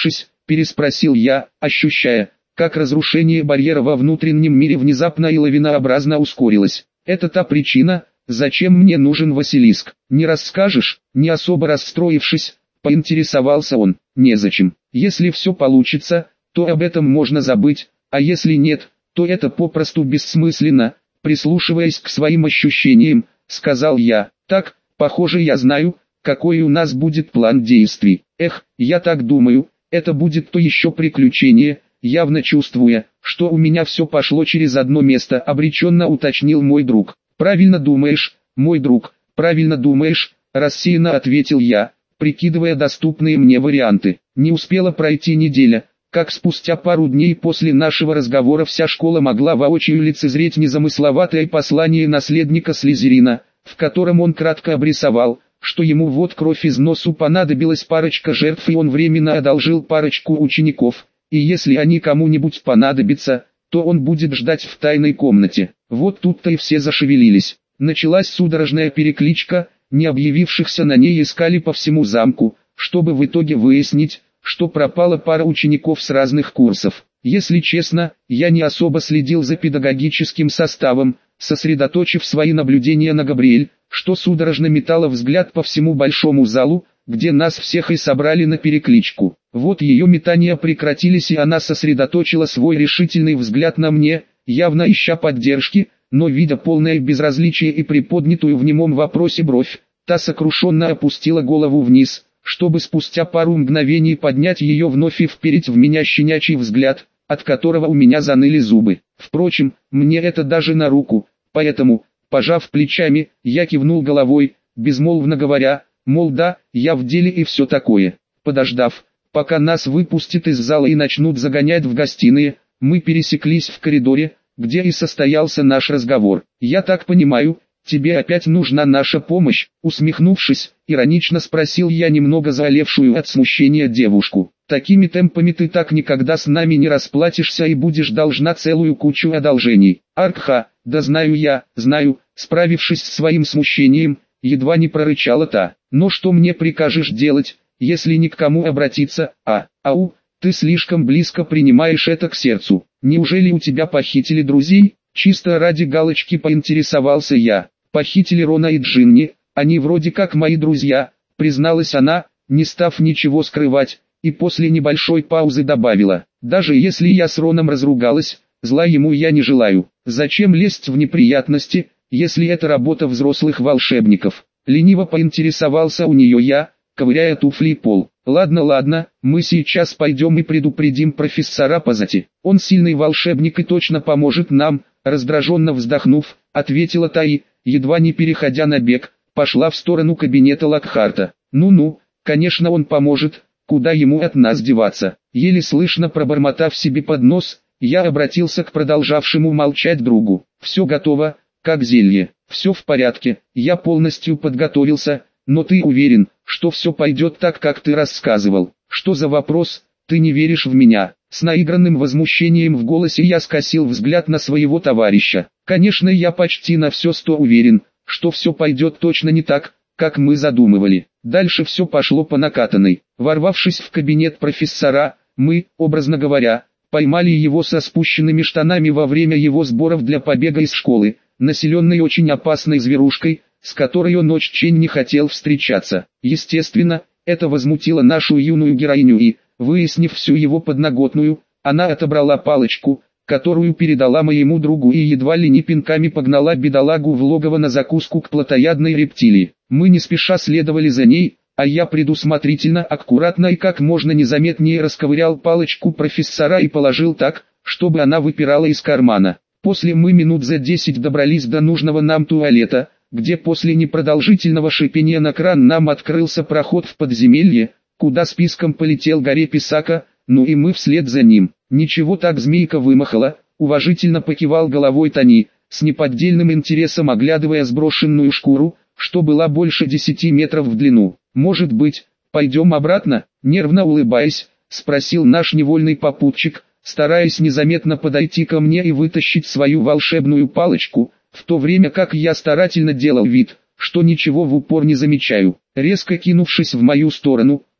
переспросил я, ощущая, как разрушение барьера во внутреннем мире внезапно и лавинообразно ускорилось. Это та причина, зачем мне нужен Василиск. Не расскажешь? Не особо расстроившись, поинтересовался он. Незачем. Если все получится, то об этом можно забыть, а если нет, то это попросту бессмысленно. Прислушиваясь к своим ощущениям, сказал я. Так, похоже, я знаю, какой у нас будет план действий. Эх, я так думаю, это будет то еще приключение. Явно чувствуя, что у меня все пошло через одно место, обреченно уточнил мой друг. «Правильно думаешь, мой друг, правильно думаешь», рассеянно ответил я, прикидывая доступные мне варианты. Не успела пройти неделя, как спустя пару дней после нашего разговора вся школа могла воочию лицезреть незамысловатое послание наследника Слизерина, в котором он кратко обрисовал, что ему вот кровь из носу понадобилась парочка жертв и он временно одолжил парочку учеников. И если они кому-нибудь понадобятся, то он будет ждать в тайной комнате. Вот тут-то и все зашевелились. Началась судорожная перекличка, не объявившихся на ней искали по всему замку, чтобы в итоге выяснить, что пропала пара учеников с разных курсов. Если честно, я не особо следил за педагогическим составом, сосредоточив свои наблюдения на Габриэль, что судорожно метала взгляд по всему большому залу, где нас всех и собрали на перекличку. Вот ее метания прекратились и она сосредоточила свой решительный взгляд на мне, явно ища поддержки, но видя полное безразличие и приподнятую в немом вопросе бровь, та сокрушенно опустила голову вниз, чтобы спустя пару мгновений поднять ее вновь и вперить в меня щенячий взгляд, от которого у меня заныли зубы. Впрочем, мне это даже на руку, поэтому, пожав плечами, я кивнул головой, безмолвно говоря, мол да, я в деле и все такое. Подождав, пока нас выпустят из зала и начнут загонять в гостиные, мы пересеклись в коридоре, где и состоялся наш разговор. «Я так понимаю, тебе опять нужна наша помощь?» Усмехнувшись, иронично спросил я немного заолевшую от смущения девушку. «Такими темпами ты так никогда с нами не расплатишься и будешь должна целую кучу одолжений». «Аркха, да знаю я, знаю», справившись с своим смущением, едва не прорычала та. «Но что мне прикажешь делать, если ни к кому обратиться? Ау, ты слишком близко принимаешь это к сердцу. Неужели у тебя похитили друзей?» Чисто ради галочки поинтересовался я. «Похитили Рона и Джинни, они вроде как мои друзья», призналась она, не став ничего скрывать, и после небольшой паузы добавила. «Даже если я с Роном разругалась, зла ему я не желаю. Зачем лезть в неприятности, если это работа взрослых волшебников?» Лениво поинтересовался у нее я, ковыряя туфлей пол. «Ладно, мы сейчас пойдем и предупредим профессора Пазати. Он сильный волшебник и точно поможет нам», раздраженно вздохнув, ответила та и, едва не переходя на бег, пошла в сторону кабинета Локхарта. «Ну, конечно он поможет, куда ему от нас деваться?» Еле слышно пробормотав себе под нос, я обратился к продолжавшему молчать другу. «Все готово, как зелье, все в порядке, я полностью подготовился, но ты уверен, что все пойдет так, как ты рассказывал?» «Что за вопрос, ты не веришь в меня?» С наигранным возмущением в голосе я скосил взгляд на своего товарища. «Конечно, я почти на все 100 уверен, что все пойдет точно не так, как мы задумывали». Дальше все пошло по накатанной. Ворвавшись в кабинет профессора, мы, образно говоря, поймали его со спущенными штанами во время его сборов для побега из школы, населенной очень опасной зверушкой, с которой он очень не хотел встречаться. Естественно, это возмутило нашу юную героиню и, выяснив всю его подноготную, она отобрала палочку, которую передала моему другу и едва ли не пинками погнала бедолагу в логово на закуску к плотоядной рептилии. Мы не спеша следовали за ней, а я предусмотрительно, аккуратно и как можно незаметнее расковырял палочку профессора и положил так, чтобы она выпирала из кармана. После мы минут за 10 добрались до нужного нам туалета, где после непродолжительного шипения на кран нам открылся проход в подземелье, куда списком полетел горе Писака, ну и мы вслед за ним. «Ничего так змейка вымахала», уважительно покивал головой Тони, с неподдельным интересом оглядывая сброшенную шкуру, что была больше 10 метров в длину. «Может быть, пойдем обратно?» Нервно улыбаясь, спросил наш невольный попутчик, стараясь незаметно подойти ко мне и вытащить свою волшебную палочку, в то время как я старательно делал вид, что ничего в упор не замечаю. Резко кинувшись в мою сторону,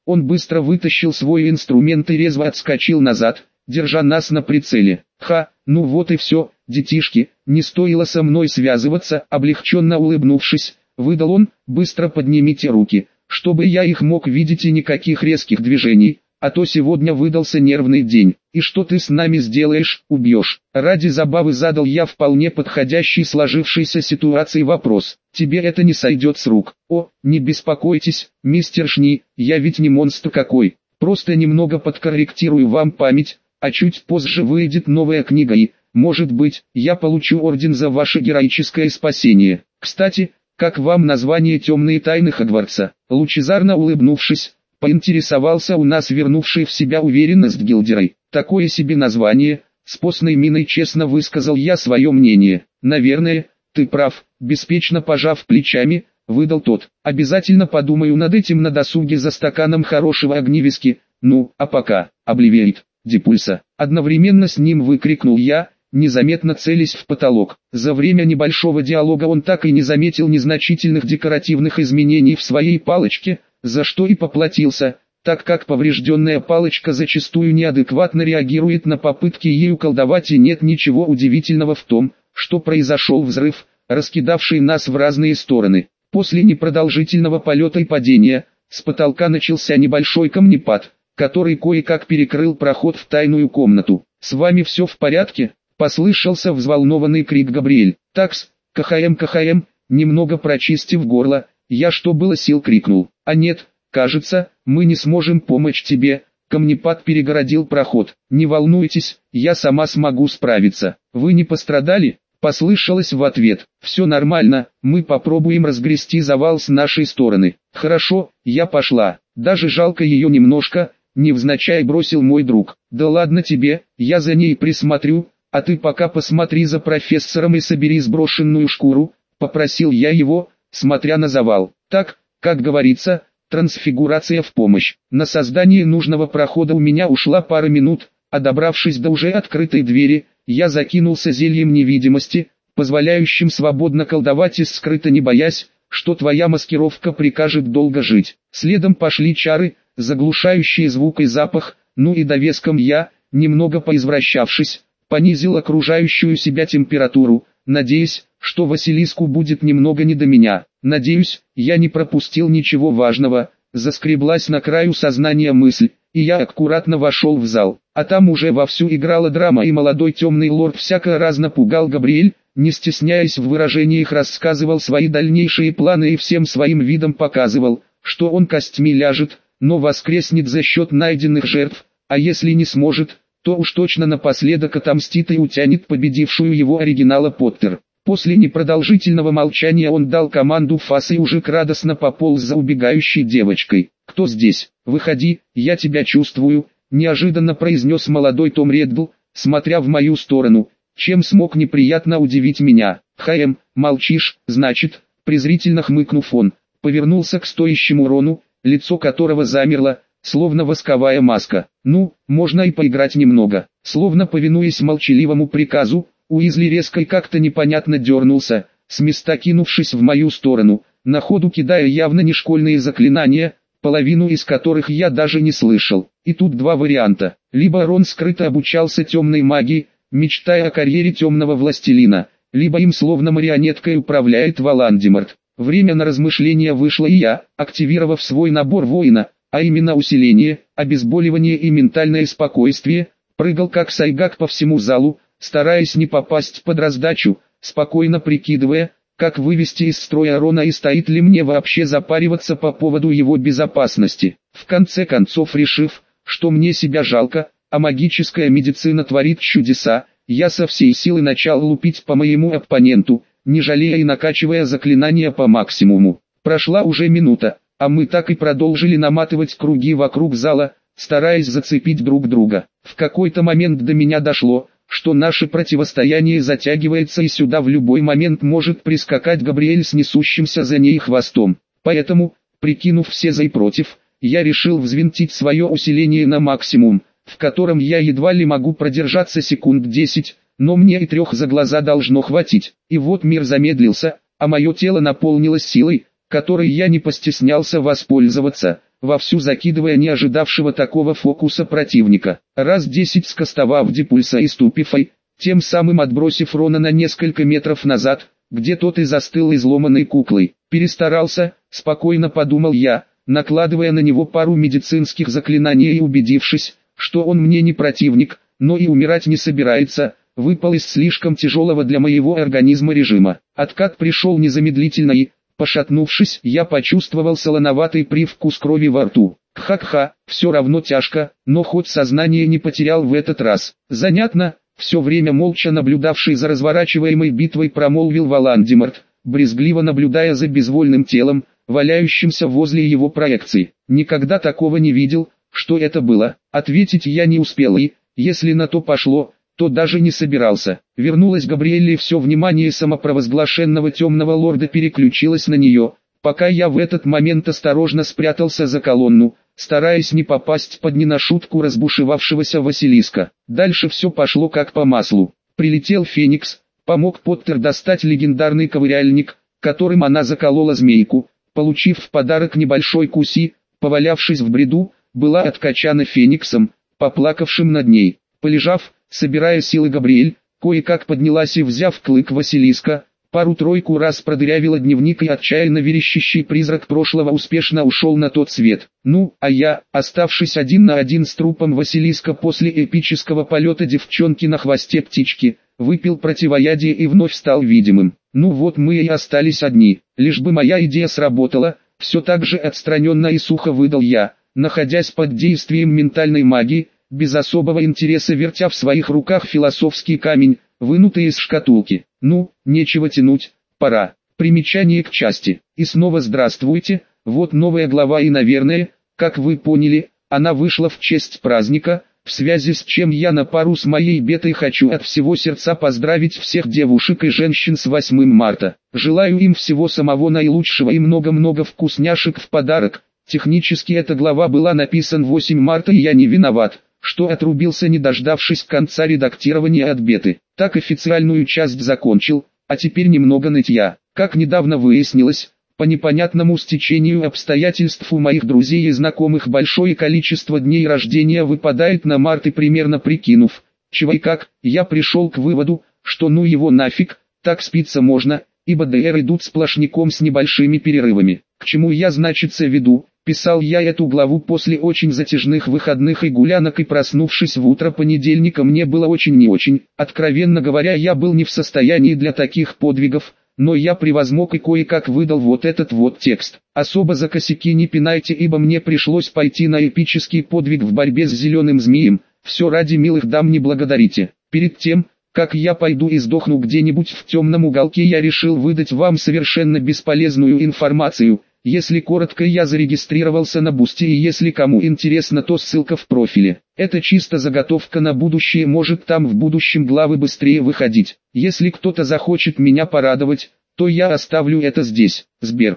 Он быстро вытащил свой инструмент и резво отскочил назад, держа нас на прицеле. Ну вот и все, детишки, не стоило со мной связываться, облегченно улыбнувшись, выдал он, быстро поднимите руки, чтобы я их мог видеть и никаких резких движений, а то сегодня выдался нервный день. И что ты с нами сделаешь, убьешь? Ради забавы задал я вполне подходящий сложившейся ситуации вопрос. Тебе это не сойдет с рук. О, не беспокойтесь, мистер Шни, я ведь не монстр какой. Просто немного подкорректирую вам память, а чуть позже выйдет новая книга и, может быть, я получу орден за ваше героическое спасение. Кстати, как вам название «Темные тайны Хогвартса»? Лучезарно улыбнувшись, поинтересовался у нас вернувший в себя уверенность Гилдерой. Такое себе название, с постной миной честно высказал я свое мнение. Наверное, ты прав, беспечно пожав плечами, выдал тот. Обязательно подумаю над этим на досуге за стаканом хорошего огневиски. Ну, а пока, Обливиейт, Дипульса. Одновременно с ним выкрикнул я, незаметно целясь в потолок. За время небольшого диалога он так и не заметил незначительных декоративных изменений в своей палочке, за что и поплатился, так как поврежденная палочка зачастую неадекватно реагирует на попытки ею колдовать, и нет ничего удивительного в том, что произошел взрыв, раскидавший нас в разные стороны. После непродолжительного полета и падения, с потолка начался небольшой камнепад, который кое-как перекрыл проход в тайную комнату. «С вами все в порядке?» — послышался взволнованный крик Габриэль. «Такс, КХМ», немного прочистив горло, я что было сил крикнул. «А нет, кажется, мы не сможем помочь тебе», камнепад перегородил проход. «Не волнуйтесь, я сама смогу справиться». «Вы не пострадали?» послышалось в ответ. «Все нормально, мы попробуем разгрести завал с нашей стороны». «Хорошо, я пошла». «Даже жалко ее немножко», невзначай бросил мой друг. «Да ладно тебе, я за ней присмотрю, а ты пока посмотри за профессором и собери сброшенную шкуру», попросил я его, смотря на завал. Так, как говорится, трансфигурация в помощь. На создание нужного прохода у меня ушла пара минут, а добравшись до уже открытой двери, я закинулся зельем невидимости, позволяющим свободно колдовать и скрыто, не боясь, что твоя маскировка прикажет долго жить. Следом пошли чары, заглушающие звук и запах, ну и довеском я, немного поизвращавшись, понизил окружающую себя температуру, надеясь, что Василиску будет немного не до меня. Надеюсь, я не пропустил ничего важного, заскреблась на краю сознания мысль, и я аккуратно вошел в зал. А там уже вовсю играла драма, и молодой темный лорд всяко разно пугал Габриэль, не стесняясь в выражениях рассказывал свои дальнейшие планы и всем своим видом показывал, что он костьми ляжет, но воскреснет за счет найденных жертв, а если не сможет, то уж точно напоследок отомстит и утянет победившую его оригинала Поттер. После непродолжительного молчания он дал команду Фас и уже радостно пополз за убегающей девочкой. «Кто здесь? Выходи, я тебя чувствую», неожиданно произнес молодой Том Реддл, смотря в мою сторону, чем смог неприятно удивить меня. Молчишь, значит», презрительно хмыкнув он, повернулся к стоящему Рону, лицо которого замерло, словно восковая маска. «Ну, можно и поиграть немного». Словно повинуясь молчаливому приказу, Уизли резко и как-то непонятно дернулся, с места кинувшись в мою сторону, на ходу кидая явно не школьные заклинания, половину из которых я даже не слышал. И тут два варианта. Либо Рон скрыто обучался темной магии, мечтая о карьере темного властелина, либо им словно марионеткой управляет Волан-де-Морт. Время на размышления вышло, и я, активировав свой набор воина, а именно усиление, обезболивание и ментальное спокойствие, прыгал как сайгак по всему залу, стараясь не попасть под раздачу, спокойно прикидывая, как вывести из строя Рона и стоит ли мне вообще запариваться по поводу его безопасности. В конце концов, решив, что мне себя жалко, а магическая медицина творит чудеса, я со всей силы начал лупить по моему оппоненту, не жалея и накачивая заклинания по максимуму. Прошла уже минута, а мы так и продолжили наматывать круги вокруг зала, стараясь зацепить друг друга. В какой-то момент до меня дошло, что наше противостояние затягивается и сюда в любой момент может прискакать Габриэль с несущимся за ней хвостом. Поэтому, прикинув все за и против, я решил взвинтить свое усиление на максимум, в котором я едва ли могу продержаться секунд 10, но мне и 3 за глаза должно хватить. И вот мир замедлился, а мое тело наполнилось силой, которой я не постеснялся воспользоваться, вовсю закидывая не ожидавшего такого фокуса противника. Раз 10 скостовав Депульса и Ступифой, тем самым отбросив Рона на несколько метров назад, где тот и застыл изломанной куклой. Перестарался, спокойно подумал я, накладывая на него пару медицинских заклинаний и убедившись, что он мне не противник, но и умирать не собирается, выпал из слишком тяжелого для моего организма режима. Откат пришел незамедлительно и, пошатнувшись, я почувствовал солоноватый привкус крови во рту. Ха-ха, все равно тяжко, но хоть сознание не потерял в этот раз. Занятно, все время молча наблюдавший за разворачиваемой битвой промолвил Волан-де-Морт, брезгливо наблюдая за безвольным телом, валяющимся возле его проекции. Никогда такого не видел, что это было. Ответить я не успел и, если на то пошло, то даже не собирался. Вернулась Габриэлла и все внимание самопровозглашенного темного лорда переключилось на нее, пока я в этот момент осторожно спрятался за колонну, стараясь не попасть под не на шутку разбушевавшегося Василиска. Дальше все пошло как по маслу. Прилетел Феникс, помог Поттер достать легендарный ковыряльник, которым она заколола змейку, получив в подарок небольшой куси, повалявшись в бреду, была откачана Фениксом, поплакавшим над ней. Полежав, собирая силы, Габриэль кое-как поднялась и, взяв клык Василиска, пару-тройку раз продырявила дневник, и отчаянно верещащий призрак прошлого успешно ушел на тот свет. Ну, а я, оставшись один на один с трупом Василиска после эпического полета девчонки на хвосте птички, выпил противоядие и вновь стал видимым. Ну вот мы и остались одни, лишь бы моя идея сработала, все так же отстраненно и сухо выдал я, находясь под действием ментальной магии, без особого интереса вертя в своих руках философский камень, вынутый из шкатулки. Ну, нечего тянуть, пора. Примечание к части. И снова здравствуйте, вот новая глава, и, наверное, как вы поняли, она вышла в честь праздника, в связи с чем я на пару с моей бетой хочу от всего сердца поздравить всех девушек и женщин с 8 марта. Желаю им всего самого наилучшего и много-много вкусняшек в подарок. Технически эта глава была написана 8 марта, и я не виноват, что отрубился, не дождавшись конца редактирования от беты. Так официальную часть закончил, а теперь немного нытья. Как недавно выяснилось, по непонятному стечению обстоятельств у моих друзей и знакомых большое количество дней рождения выпадает на март, и примерно прикинув, чего и как, я пришел к выводу, что ну его нафиг, так спиться можно, ибо ДР идут сплошняком с небольшими перерывами. К чему я, значится, веду? Писал я эту главу после очень затяжных выходных и гулянок, и, проснувшись в утро понедельника, мне было очень не очень. Откровенно говоря, я был не в состоянии для таких подвигов, но я превозмог и кое-как выдал вот этот вот текст. Особо за косяки не пинайте, ибо мне пришлось пойти на эпический подвиг в борьбе с зеленым змеем. Все ради милых дам, не благодарите. Перед тем, как я пойду и сдохну где-нибудь в темном уголке, я решил выдать вам совершенно бесполезную информацию. Если коротко, я зарегистрировался на Бусти, и если кому интересно, то ссылка в профиле. Это чисто заготовка на будущее, может там в будущем главы быстрее выходить. Если кто-то захочет меня порадовать, то я оставлю это здесь. Сбер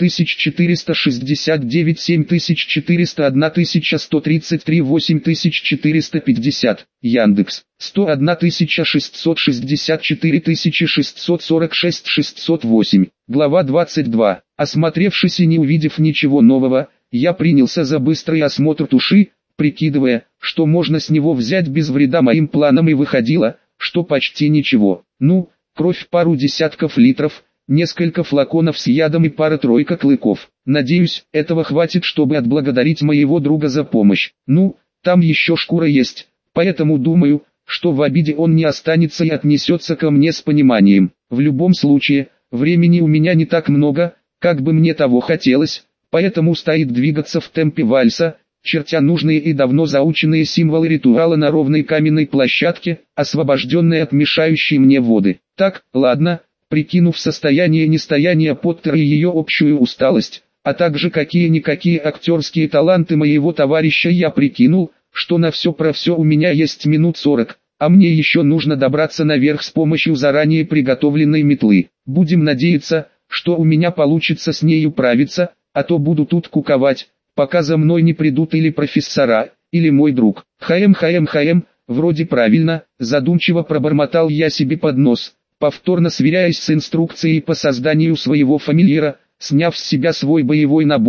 5469 7400 1133 8450. Яндекс 101 664 646 608. Глава 22. Осмотревшись и не увидев ничего нового, я принялся за быстрый осмотр туши, прикидывая, что можно с него взять без вреда моим планам, и выходило, что почти ничего. Ну, кровь пару десятков литров, несколько флаконов с ядом и пара-тройка клыков. Надеюсь, этого хватит, чтобы отблагодарить моего друга за помощь. Ну, там еще шкура есть, поэтому думаю, что в обиде он не останется и отнесется ко мне с пониманием. В любом случае, времени у меня не так много, как бы мне того хотелось, поэтому стоит двигаться в темпе вальса, чертя нужные и давно заученные символы ритуала на ровной каменной площадке, освобожденной от мешающей мне воды. Так, ладно. Прикинув состояние нестояния Поттера и ее общую усталость, а также какие-никакие актерские таланты моего товарища, я прикинул, что на все про все у меня есть минут 40, а мне еще нужно добраться наверх с помощью заранее приготовленной метлы. Будем надеяться, что у меня получится с нею правиться, а то буду тут куковать, пока за мной не придут или профессора, или мой друг. Хаем, вроде правильно, задумчиво пробормотал я себе под нос, повторно сверяясь с инструкцией по созданию своего фамильяра. Сняв с себя свой боевой набор,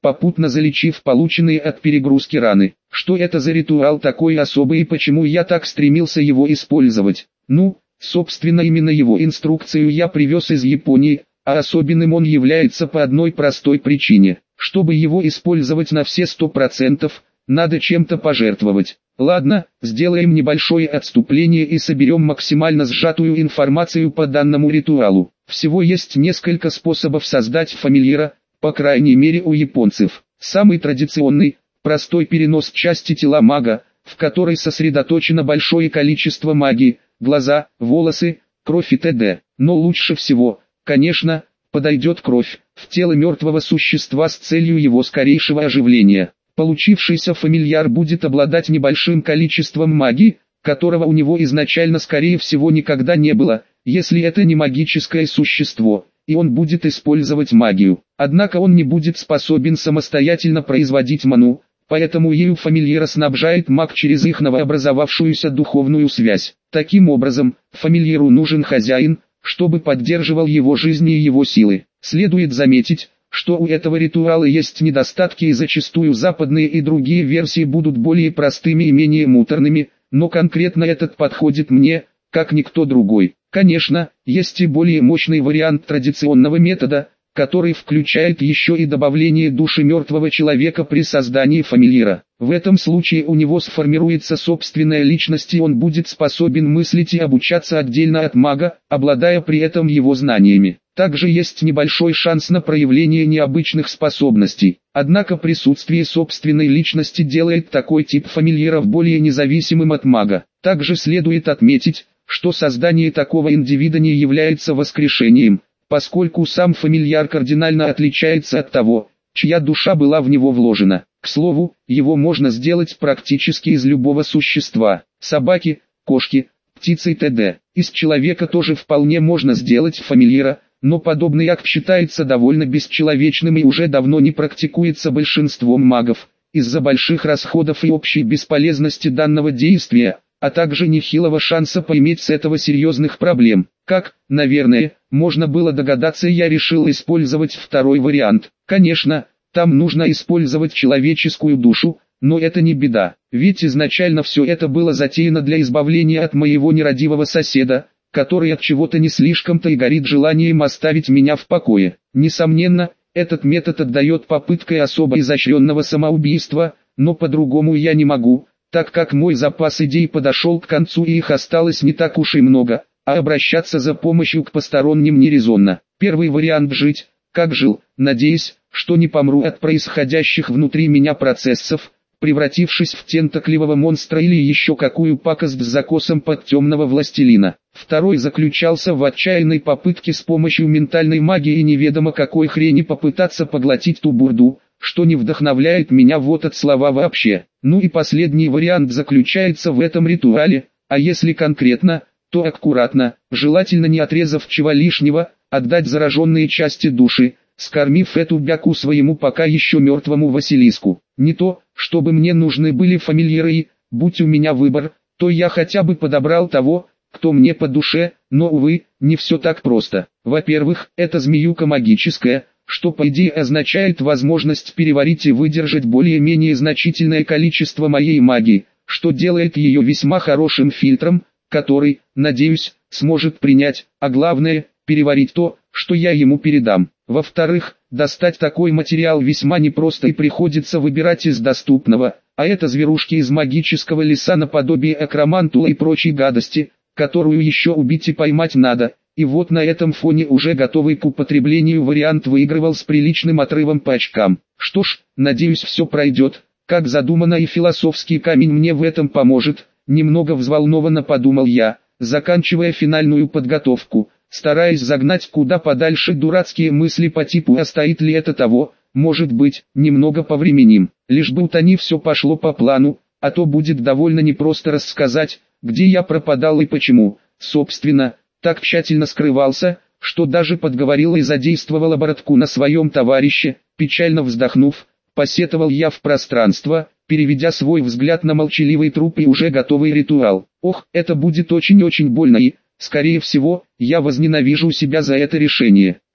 попутно залечив полученные от перегрузки раны. Что это за ритуал такой особый и почему я так стремился его использовать? Ну, собственно именно его инструкцию я привез из Японии, а особенным он является по одной простой причине. Чтобы его использовать на все 100%, надо чем-то пожертвовать. Ладно, сделаем небольшое отступление и соберем максимально сжатую информацию по данному ритуалу. Всего есть несколько способов создать фамильяра, по крайней мере у японцев. Самый традиционный, простой перенос части тела мага, в которой сосредоточено большое количество магии, глаза, волосы, кровь и т.д. Но лучше всего, конечно, подойдет кровь в тело мертвого существа с целью его скорейшего оживления. Получившийся фамильяр будет обладать небольшим количеством магии, которого у него изначально скорее всего никогда не было, если это не магическое существо, и он будет использовать магию. Однако он не будет способен самостоятельно производить ману, поэтому ею фамильяра снабжает маг через их новообразовавшуюся духовную связь. Таким образом, фамильяру нужен хозяин, чтобы поддерживал его жизнь и его силы. Следует заметить, что у этого ритуала есть недостатки и зачастую западные и другие версии будут более простыми и менее муторными, но конкретно этот подходит мне, как никто другой. Конечно, есть и более мощный вариант традиционного метода, который включает еще и добавление души мертвого человека при создании фамильяра. В этом случае у него сформируется собственная личность и он будет способен мыслить и обучаться отдельно от мага, обладая при этом его знаниями. Также есть небольшой шанс на проявление необычных способностей. Однако присутствие собственной личности делает такой тип фамильяров более независимым от мага. Также следует отметить, что создание такого индивида не является воскрешением, поскольку сам фамильяр кардинально отличается от того, чья душа была в него вложена. К слову, его можно сделать практически из любого существа: собаки, кошки, птицы и т.д. Из человека тоже вполне можно сделать фамильяра, но подобный акт считается довольно бесчеловечным и уже давно не практикуется большинством магов, из-за больших расходов и общей бесполезности данного действия, а также нехилого шанса поиметь с этого серьезных проблем. Как, наверное, можно было догадаться, я решил использовать второй вариант. Конечно, там нужно использовать человеческую душу, но это не беда, ведь изначально все это было затеяно для избавления от моего нерадивого соседа, который от чего-то не слишком-то и горит желанием оставить меня в покое. Несомненно, этот метод отдает попыткой особо изощренного самоубийства, но по-другому я не могу, так как мой запас идей подошел к концу и их осталось не так уж и много, а обращаться за помощью к посторонним не резонно. Первый вариант — жить, как жил, надеясь, что не помру от происходящих внутри меня процессов, превратившись в тентакливого монстра или еще какую пакость с закосом под темного властелина. Второй заключался в отчаянной попытке с помощью ментальной магии и неведомо какой хрени попытаться поглотить ту бурду, что не вдохновляет меня вот от слова вообще. Ну и последний вариант заключается в этом ритуале, а если конкретно, то аккуратно, желательно не отрезав чего лишнего, отдать зараженные части души, скормив эту бяку своему пока еще мертвому Василиску. Не то, чтобы мне нужны были фамильяры и, будь у меня выбор, то я хотя бы подобрал того, кто мне по душе, но увы, не все так просто. Во-первых, эта змеюка магическая, что по идее означает возможность переварить и выдержать более-менее значительное количество моей магии, что делает ее весьма хорошим фильтром, который, надеюсь, сможет принять, а главное, переварить то, что я ему передам. Во-вторых, достать такой материал весьма непросто и приходится выбирать из доступного, а это зверушки из магического леса наподобие акромантула и прочей гадости, которую еще убить и поймать надо. И вот на этом фоне уже готовый к употреблению вариант выигрывал с приличным отрывом по очкам. Что ж, надеюсь, все пройдет, как задумано, и философский камень мне в этом поможет. Немного взволнованно подумал я, заканчивая финальную подготовку, стараясь загнать куда подальше дурацкие мысли по типу «а стоит ли это того?», может быть, немного повременим, лишь бы у Тони все пошло по плану, а то будет довольно непросто рассказать, где я пропадал и почему, собственно, так тщательно скрывался, что даже подговорил и задействовал оборотку на своем товарище. Печально вздохнув, посетовал я в пространство, переведя свой взгляд на молчаливый труп и уже готовый ритуал. Ох, это будет очень-очень больно и, скорее всего, я возненавижу себя за это решение.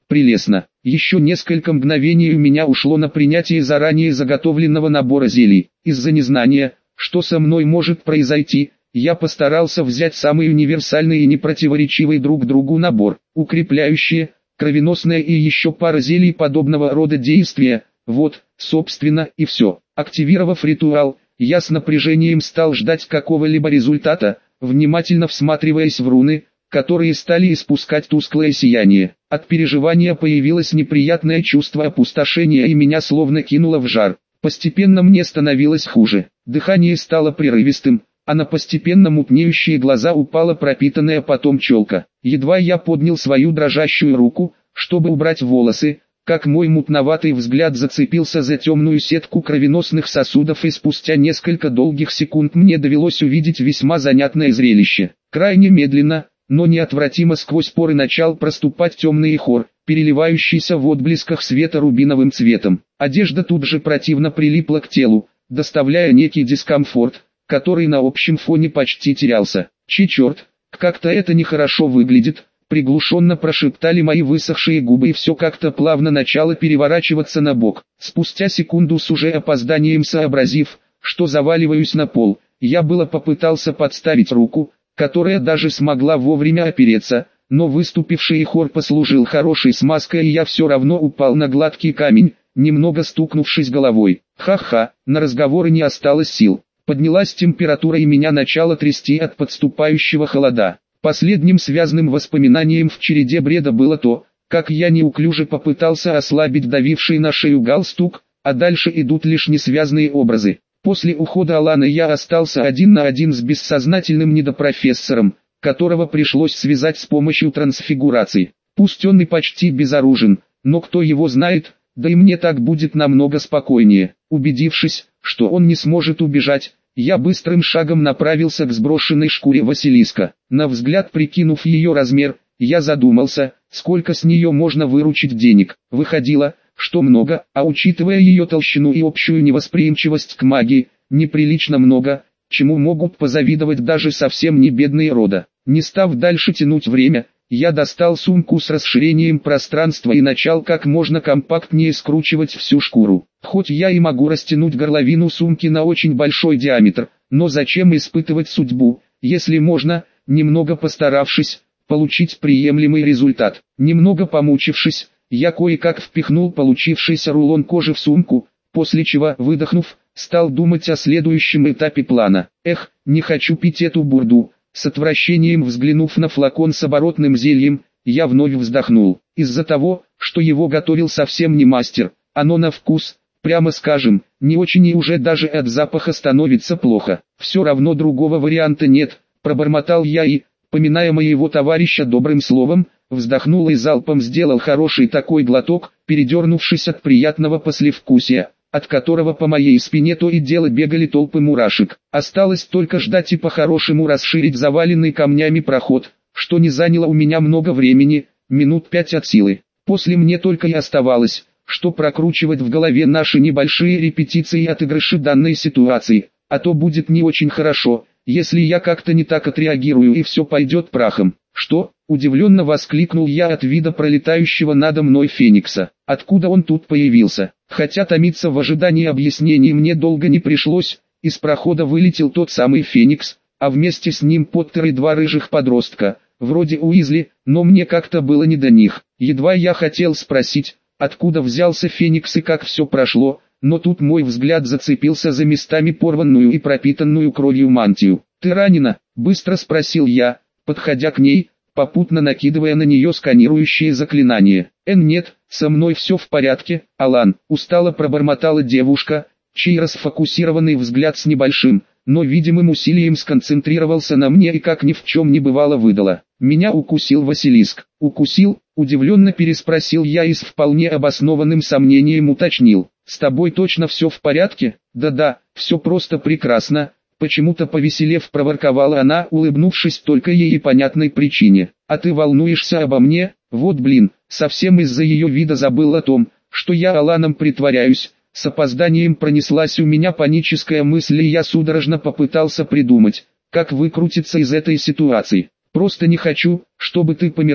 Прелестно. Еще несколько мгновений у меня ушло на принятие заранее заготовленного набора зелий. Из-за незнания, что со мной может произойти, я постарался взять самый универсальный и непротиворечивый друг другу набор. Укрепляющие, кровеносное и еще пара зелий подобного рода действия. Вот, собственно, и все. Активировав ритуал, я с напряжением стал ждать какого-либо результата, внимательно всматриваясь в руны, которые стали испускать тусклое сияние. От переживания появилось неприятное чувство опустошения и меня словно кинуло в жар. Постепенно мне становилось хуже. Дыхание стало прерывистым, а на постепенно мутнеющие глаза упала пропитанная потом челка. Едва я поднял свою дрожащую руку, чтобы убрать волосы, как мой мутноватый взгляд зацепился за темную сетку кровеносных сосудов, и спустя несколько долгих секунд мне довелось увидеть весьма занятное зрелище. Крайне медленно, но неотвратимо сквозь поры начал проступать темный хор, переливающийся в отблесках света рубиновым цветом. Одежда тут же противно прилипла к телу, доставляя некий дискомфорт, который на общем фоне почти терялся. «Черт, как-то это нехорошо выглядит», — приглушенно прошептали мои высохшие губы, и все как-то плавно начало переворачиваться на бок. Спустя секунду, с уже опозданием сообразив, что заваливаюсь на пол, я было попытался подставить руку, которая даже смогла вовремя опереться, но выступивший хор послужил хорошей смазкой, и я все равно упал на гладкий камень, немного стукнувшись головой. Ха-ха, на разговоры не осталось сил. Поднялась температура и меня начало трясти от подступающего холода. Последним связанным воспоминанием в череде бреда было то, как я неуклюже попытался ослабить давивший на шею галстук, а дальше идут лишь несвязные образы. После ухода Алана я остался один на один с бессознательным недопрофессором, которого пришлось связать с помощью трансфигурации. Пусть он и почти безоружен, но кто его знает, да и мне так будет намного спокойнее. Убедившись, что он не сможет убежать, я быстрым шагом направился к сброшенной шкуре Василиска. На взгляд прикинув ее размер, я задумался, сколько с нее можно выручить денег. Выходило, что много, а учитывая ее толщину и общую невосприимчивость к магии, неприлично много, чему могут позавидовать даже совсем не бедные рода. Не став дальше тянуть время, я достал сумку с расширением пространства и начал как можно компактнее скручивать всю шкуру. Хоть я и могу растянуть горловину сумки на очень большой диаметр, но зачем испытывать судьбу, если можно, немного постаравшись, получить приемлемый результат. Немного помучившись, я кое-как впихнул получившийся рулон кожи в сумку, после чего, выдохнув, стал думать о следующем этапе плана. Эх, не хочу пить эту бурду. С отвращением взглянув на флакон с оборотным зельем, я вновь вздохнул. Из-за того, что его готовил совсем не мастер, оно на вкус, прямо скажем, не очень, и уже даже от запаха становится плохо. Все равно другого варианта нет, пробормотал я и, поминая моего товарища добрым словом, вздохнул и залпом сделал хороший такой глоток, передернувшись от приятного послевкусия, от которого по моей спине то и дело бегали толпы мурашек. Осталось только ждать и по-хорошему расширить заваленный камнями проход, что не заняло у меня много времени, минут 5 от силы. После мне только и оставалось, что прокручивать в голове наши небольшие репетиции и отыгрыши данной ситуации, а то будет не очень хорошо, если я как-то не так отреагирую и все пойдет прахом. «Что?» – удивленно воскликнул я от вида пролетающего надо мной феникса. «Откуда он тут появился?» Хотя томиться в ожидании объяснений мне долго не пришлось, из прохода вылетел тот самый феникс, а вместе с ним Поттер и два рыжих подростка, вроде Уизли, но мне как-то было не до них. Едва я хотел спросить, откуда взялся феникс и как все прошло, но тут мой взгляд зацепился за местами порванную и пропитанную кровью мантию. «Ты ранена?» – быстро спросил я, подходя к ней, попутно накидывая на нее сканирующие заклинания. Нет, со мной все в порядке, Алан», – устало пробормотала девушка, чей расфокусированный взгляд с небольшим, но видимым усилием сконцентрировался на мне и как ни в чем не бывало выдала. «Меня укусил Василиск». «Укусил?» – удивленно переспросил я и с вполне обоснованным сомнением уточнил. «С тобой точно все в порядке?» «Да-да, все просто прекрасно». Почему-то повеселев проворковала она, улыбнувшись только ей понятной причине. «А ты волнуешься обо мне? Вот блин, совсем из-за ее вида забыл о том, что я Аланом притворяюсь». С опозданием пронеслась у меня паническая мысль, и я судорожно попытался придумать, как выкрутиться из этой ситуации. «Просто не хочу, чтобы ты померла»,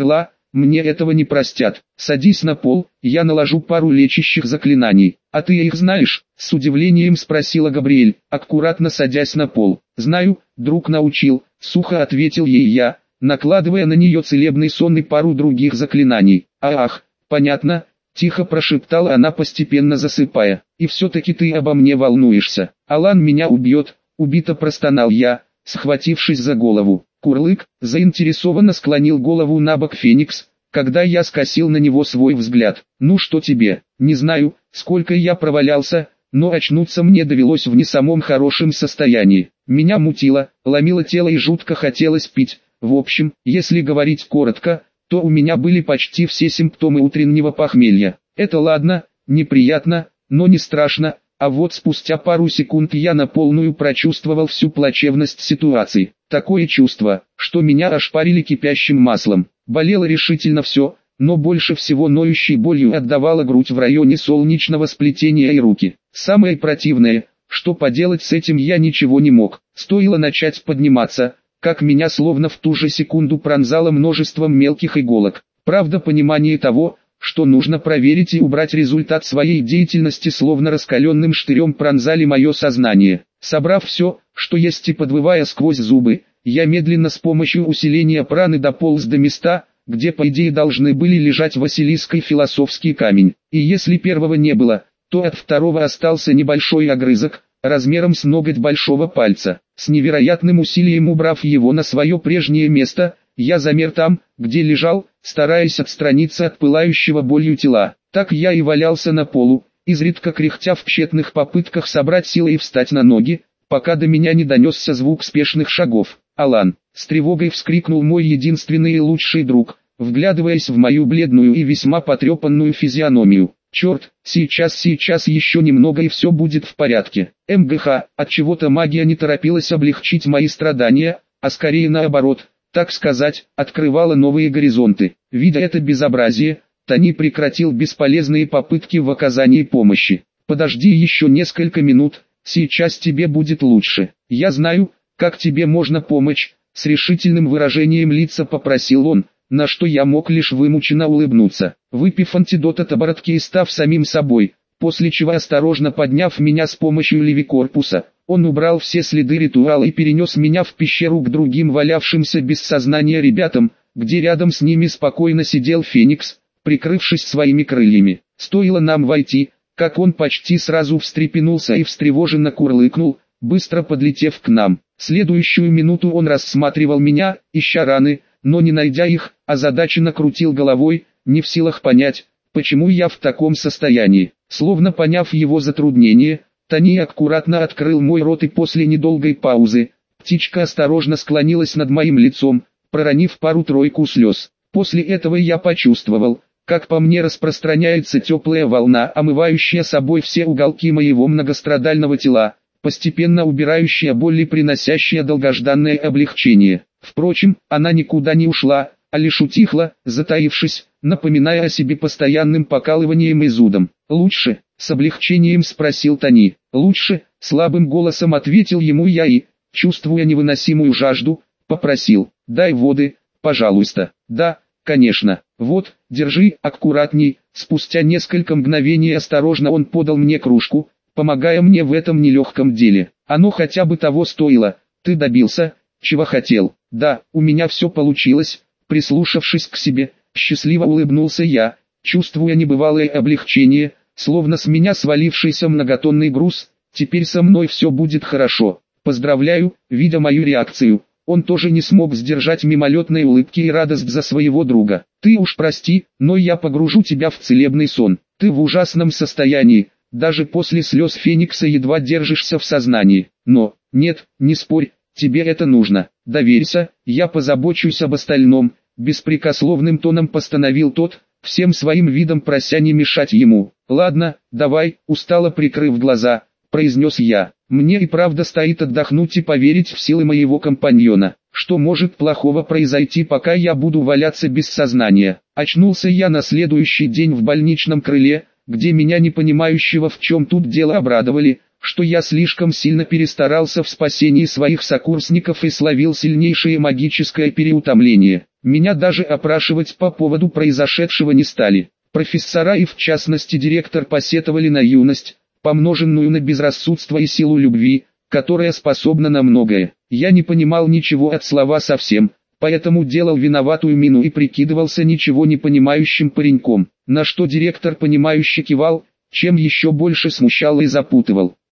мне этого не простят. Садись на пол, я наложу пару лечащих заклинаний. А ты их знаешь? С удивлением спросила Габриэль, аккуратно садясь на пол. Знаю, друг научил, сухо ответил ей я, накладывая на нее целебный сон и пару других заклинаний. Ах, понятно, тихо прошептала она, постепенно засыпая. И все-таки ты обо мне волнуешься. Алан меня убьет, убито простонал я, схватившись за голову. Курлык заинтересованно склонил голову на бок Феникс, когда я скосил на него свой взгляд. Ну что тебе, не знаю, сколько я провалялся, но очнуться мне довелось в не самом хорошем состоянии. Меня мутило, ломило тело и жутко хотелось пить. В общем, если говорить коротко, то у меня были почти все симптомы утреннего похмелья. Это ладно, неприятно, но не страшно, а вот спустя пару секунд я на полную прочувствовал всю плачевность ситуации. Такое чувство, что меня ошпарили кипящим маслом. Болело решительно все, но больше всего ноющей болью отдавала грудь в районе солнечного сплетения и руки. Самое противное, что поделать с этим я ничего не мог. Стоило начать подниматься, как меня словно в ту же секунду пронзало множеством мелких иголок. Правда, понимание того, что нужно проверить и убрать результат своей деятельности, словно раскаленным штырем пронзали мое сознание. Собрав все, что есть, и подвывая сквозь зубы, я медленно с помощью усиления праны дополз до места, где по идее должны были лежать Василиск и философский камень. И если первого не было, то от второго остался небольшой огрызок, размером с ноготь большого пальца. С невероятным усилием убрав его на свое прежнее место, я замер там, где лежал, стараясь отстраниться от пылающего болью тела. Так я и валялся на полу, изредка кряхтя в тщетных попытках собрать силы и встать на ноги, пока до меня не донесся звук спешных шагов. «Алан!» — с тревогой вскрикнул мой единственный и лучший друг, вглядываясь в мою бледную и весьма потрепанную физиономию. «Черт, сейчас еще немного и все будет в порядке». МГХ, отчего-то магия не торопилась облегчить мои страдания, а скорее наоборот, так сказать, открывала новые горизонты. Видя это безобразие, Тони прекратил бесполезные попытки в оказании помощи. «Подожди еще несколько минут, сейчас тебе будет лучше. Я знаю, как тебе можно помочь», — с решительным выражением лица попросил он, на что я мог лишь вымученно улыбнуться. Выпив антидот от оборотки и став самим собой, после чего осторожно подняв меня с помощью левикорпуса, он убрал все следы ритуала и перенес меня в пещеру к другим валявшимся без сознания ребятам, где рядом с ними спокойно сидел Феникс, прикрывшись своими крыльями. Стоило нам войти, как он почти сразу встрепенулся и встревоженно курлыкнул, быстро подлетев к нам. Следующую минуту он рассматривал меня, ища раны, но не найдя их, озадаченно крутил головой, не в силах понять, почему я в таком состоянии. Словно поняв его затруднение, Тони аккуратно открыл мой рот, и после недолгой паузы, птичка осторожно склонилась над моим лицом, проронив пару-тройку слез. После этого я почувствовал, как по мне распространяется теплая волна, омывающая собой все уголки моего многострадального тела, постепенно убирающая боль и приносящая долгожданное облегчение. Впрочем, она никуда не ушла, а лишь утихла, затаившись, напоминая о себе постоянным покалыванием и зудом. «Лучше?» — с облегчением спросил Тони. «Лучше?» — слабым голосом ответил ему я и, чувствуя невыносимую жажду, попросил: «Дай воды, пожалуйста». «Да, конечно. Вот, держи, аккуратней». Спустя несколько мгновений осторожно он подал мне кружку, помогая мне в этом нелегком деле. «Оно хотя бы того стоило. Ты добился, чего хотел». «Да, у меня все получилось». Прислушавшись к себе, счастливо улыбнулся я, чувствуя небывалое облегчение, словно с меня свалившийся многотонный груз. «Теперь со мной все будет хорошо. Поздравляю». Видя мою реакцию, он тоже не смог сдержать мимолетной улыбки и радость за своего друга. «Ты уж прости, но я погружу тебя в целебный сон. Ты в ужасном состоянии, даже после слез Феникса едва держишься в сознании. Но, нет, не спорь, тебе это нужно. Доверься, я позабочусь об остальном», — беспрекословным тоном постановил тот, всем своим видом прося не мешать ему. «Ладно, давай», — устало прикрыв глаза, произнес я. «Мне и правда стоит отдохнуть и поверить в силы моего компаньона. Что может плохого произойти, пока я буду валяться без сознания?» Очнулся я на следующий день в больничном крыле, где меня непонимающего в чем тут дело обрадовали, что я слишком сильно перестарался в спасении своих сокурсников и словил сильнейшее магическое переутомление. Меня даже опрашивать по поводу произошедшего не стали. Профессора и в частности директор посетовали на юность, помноженную на безрассудство и силу любви, которая способна на многое. Я не понимал ничего от слова совсем, поэтому делал виноватую мину и прикидывался ничего не понимающим пареньком, на что директор понимающе кивал, чем еще больше смущал и запутывал.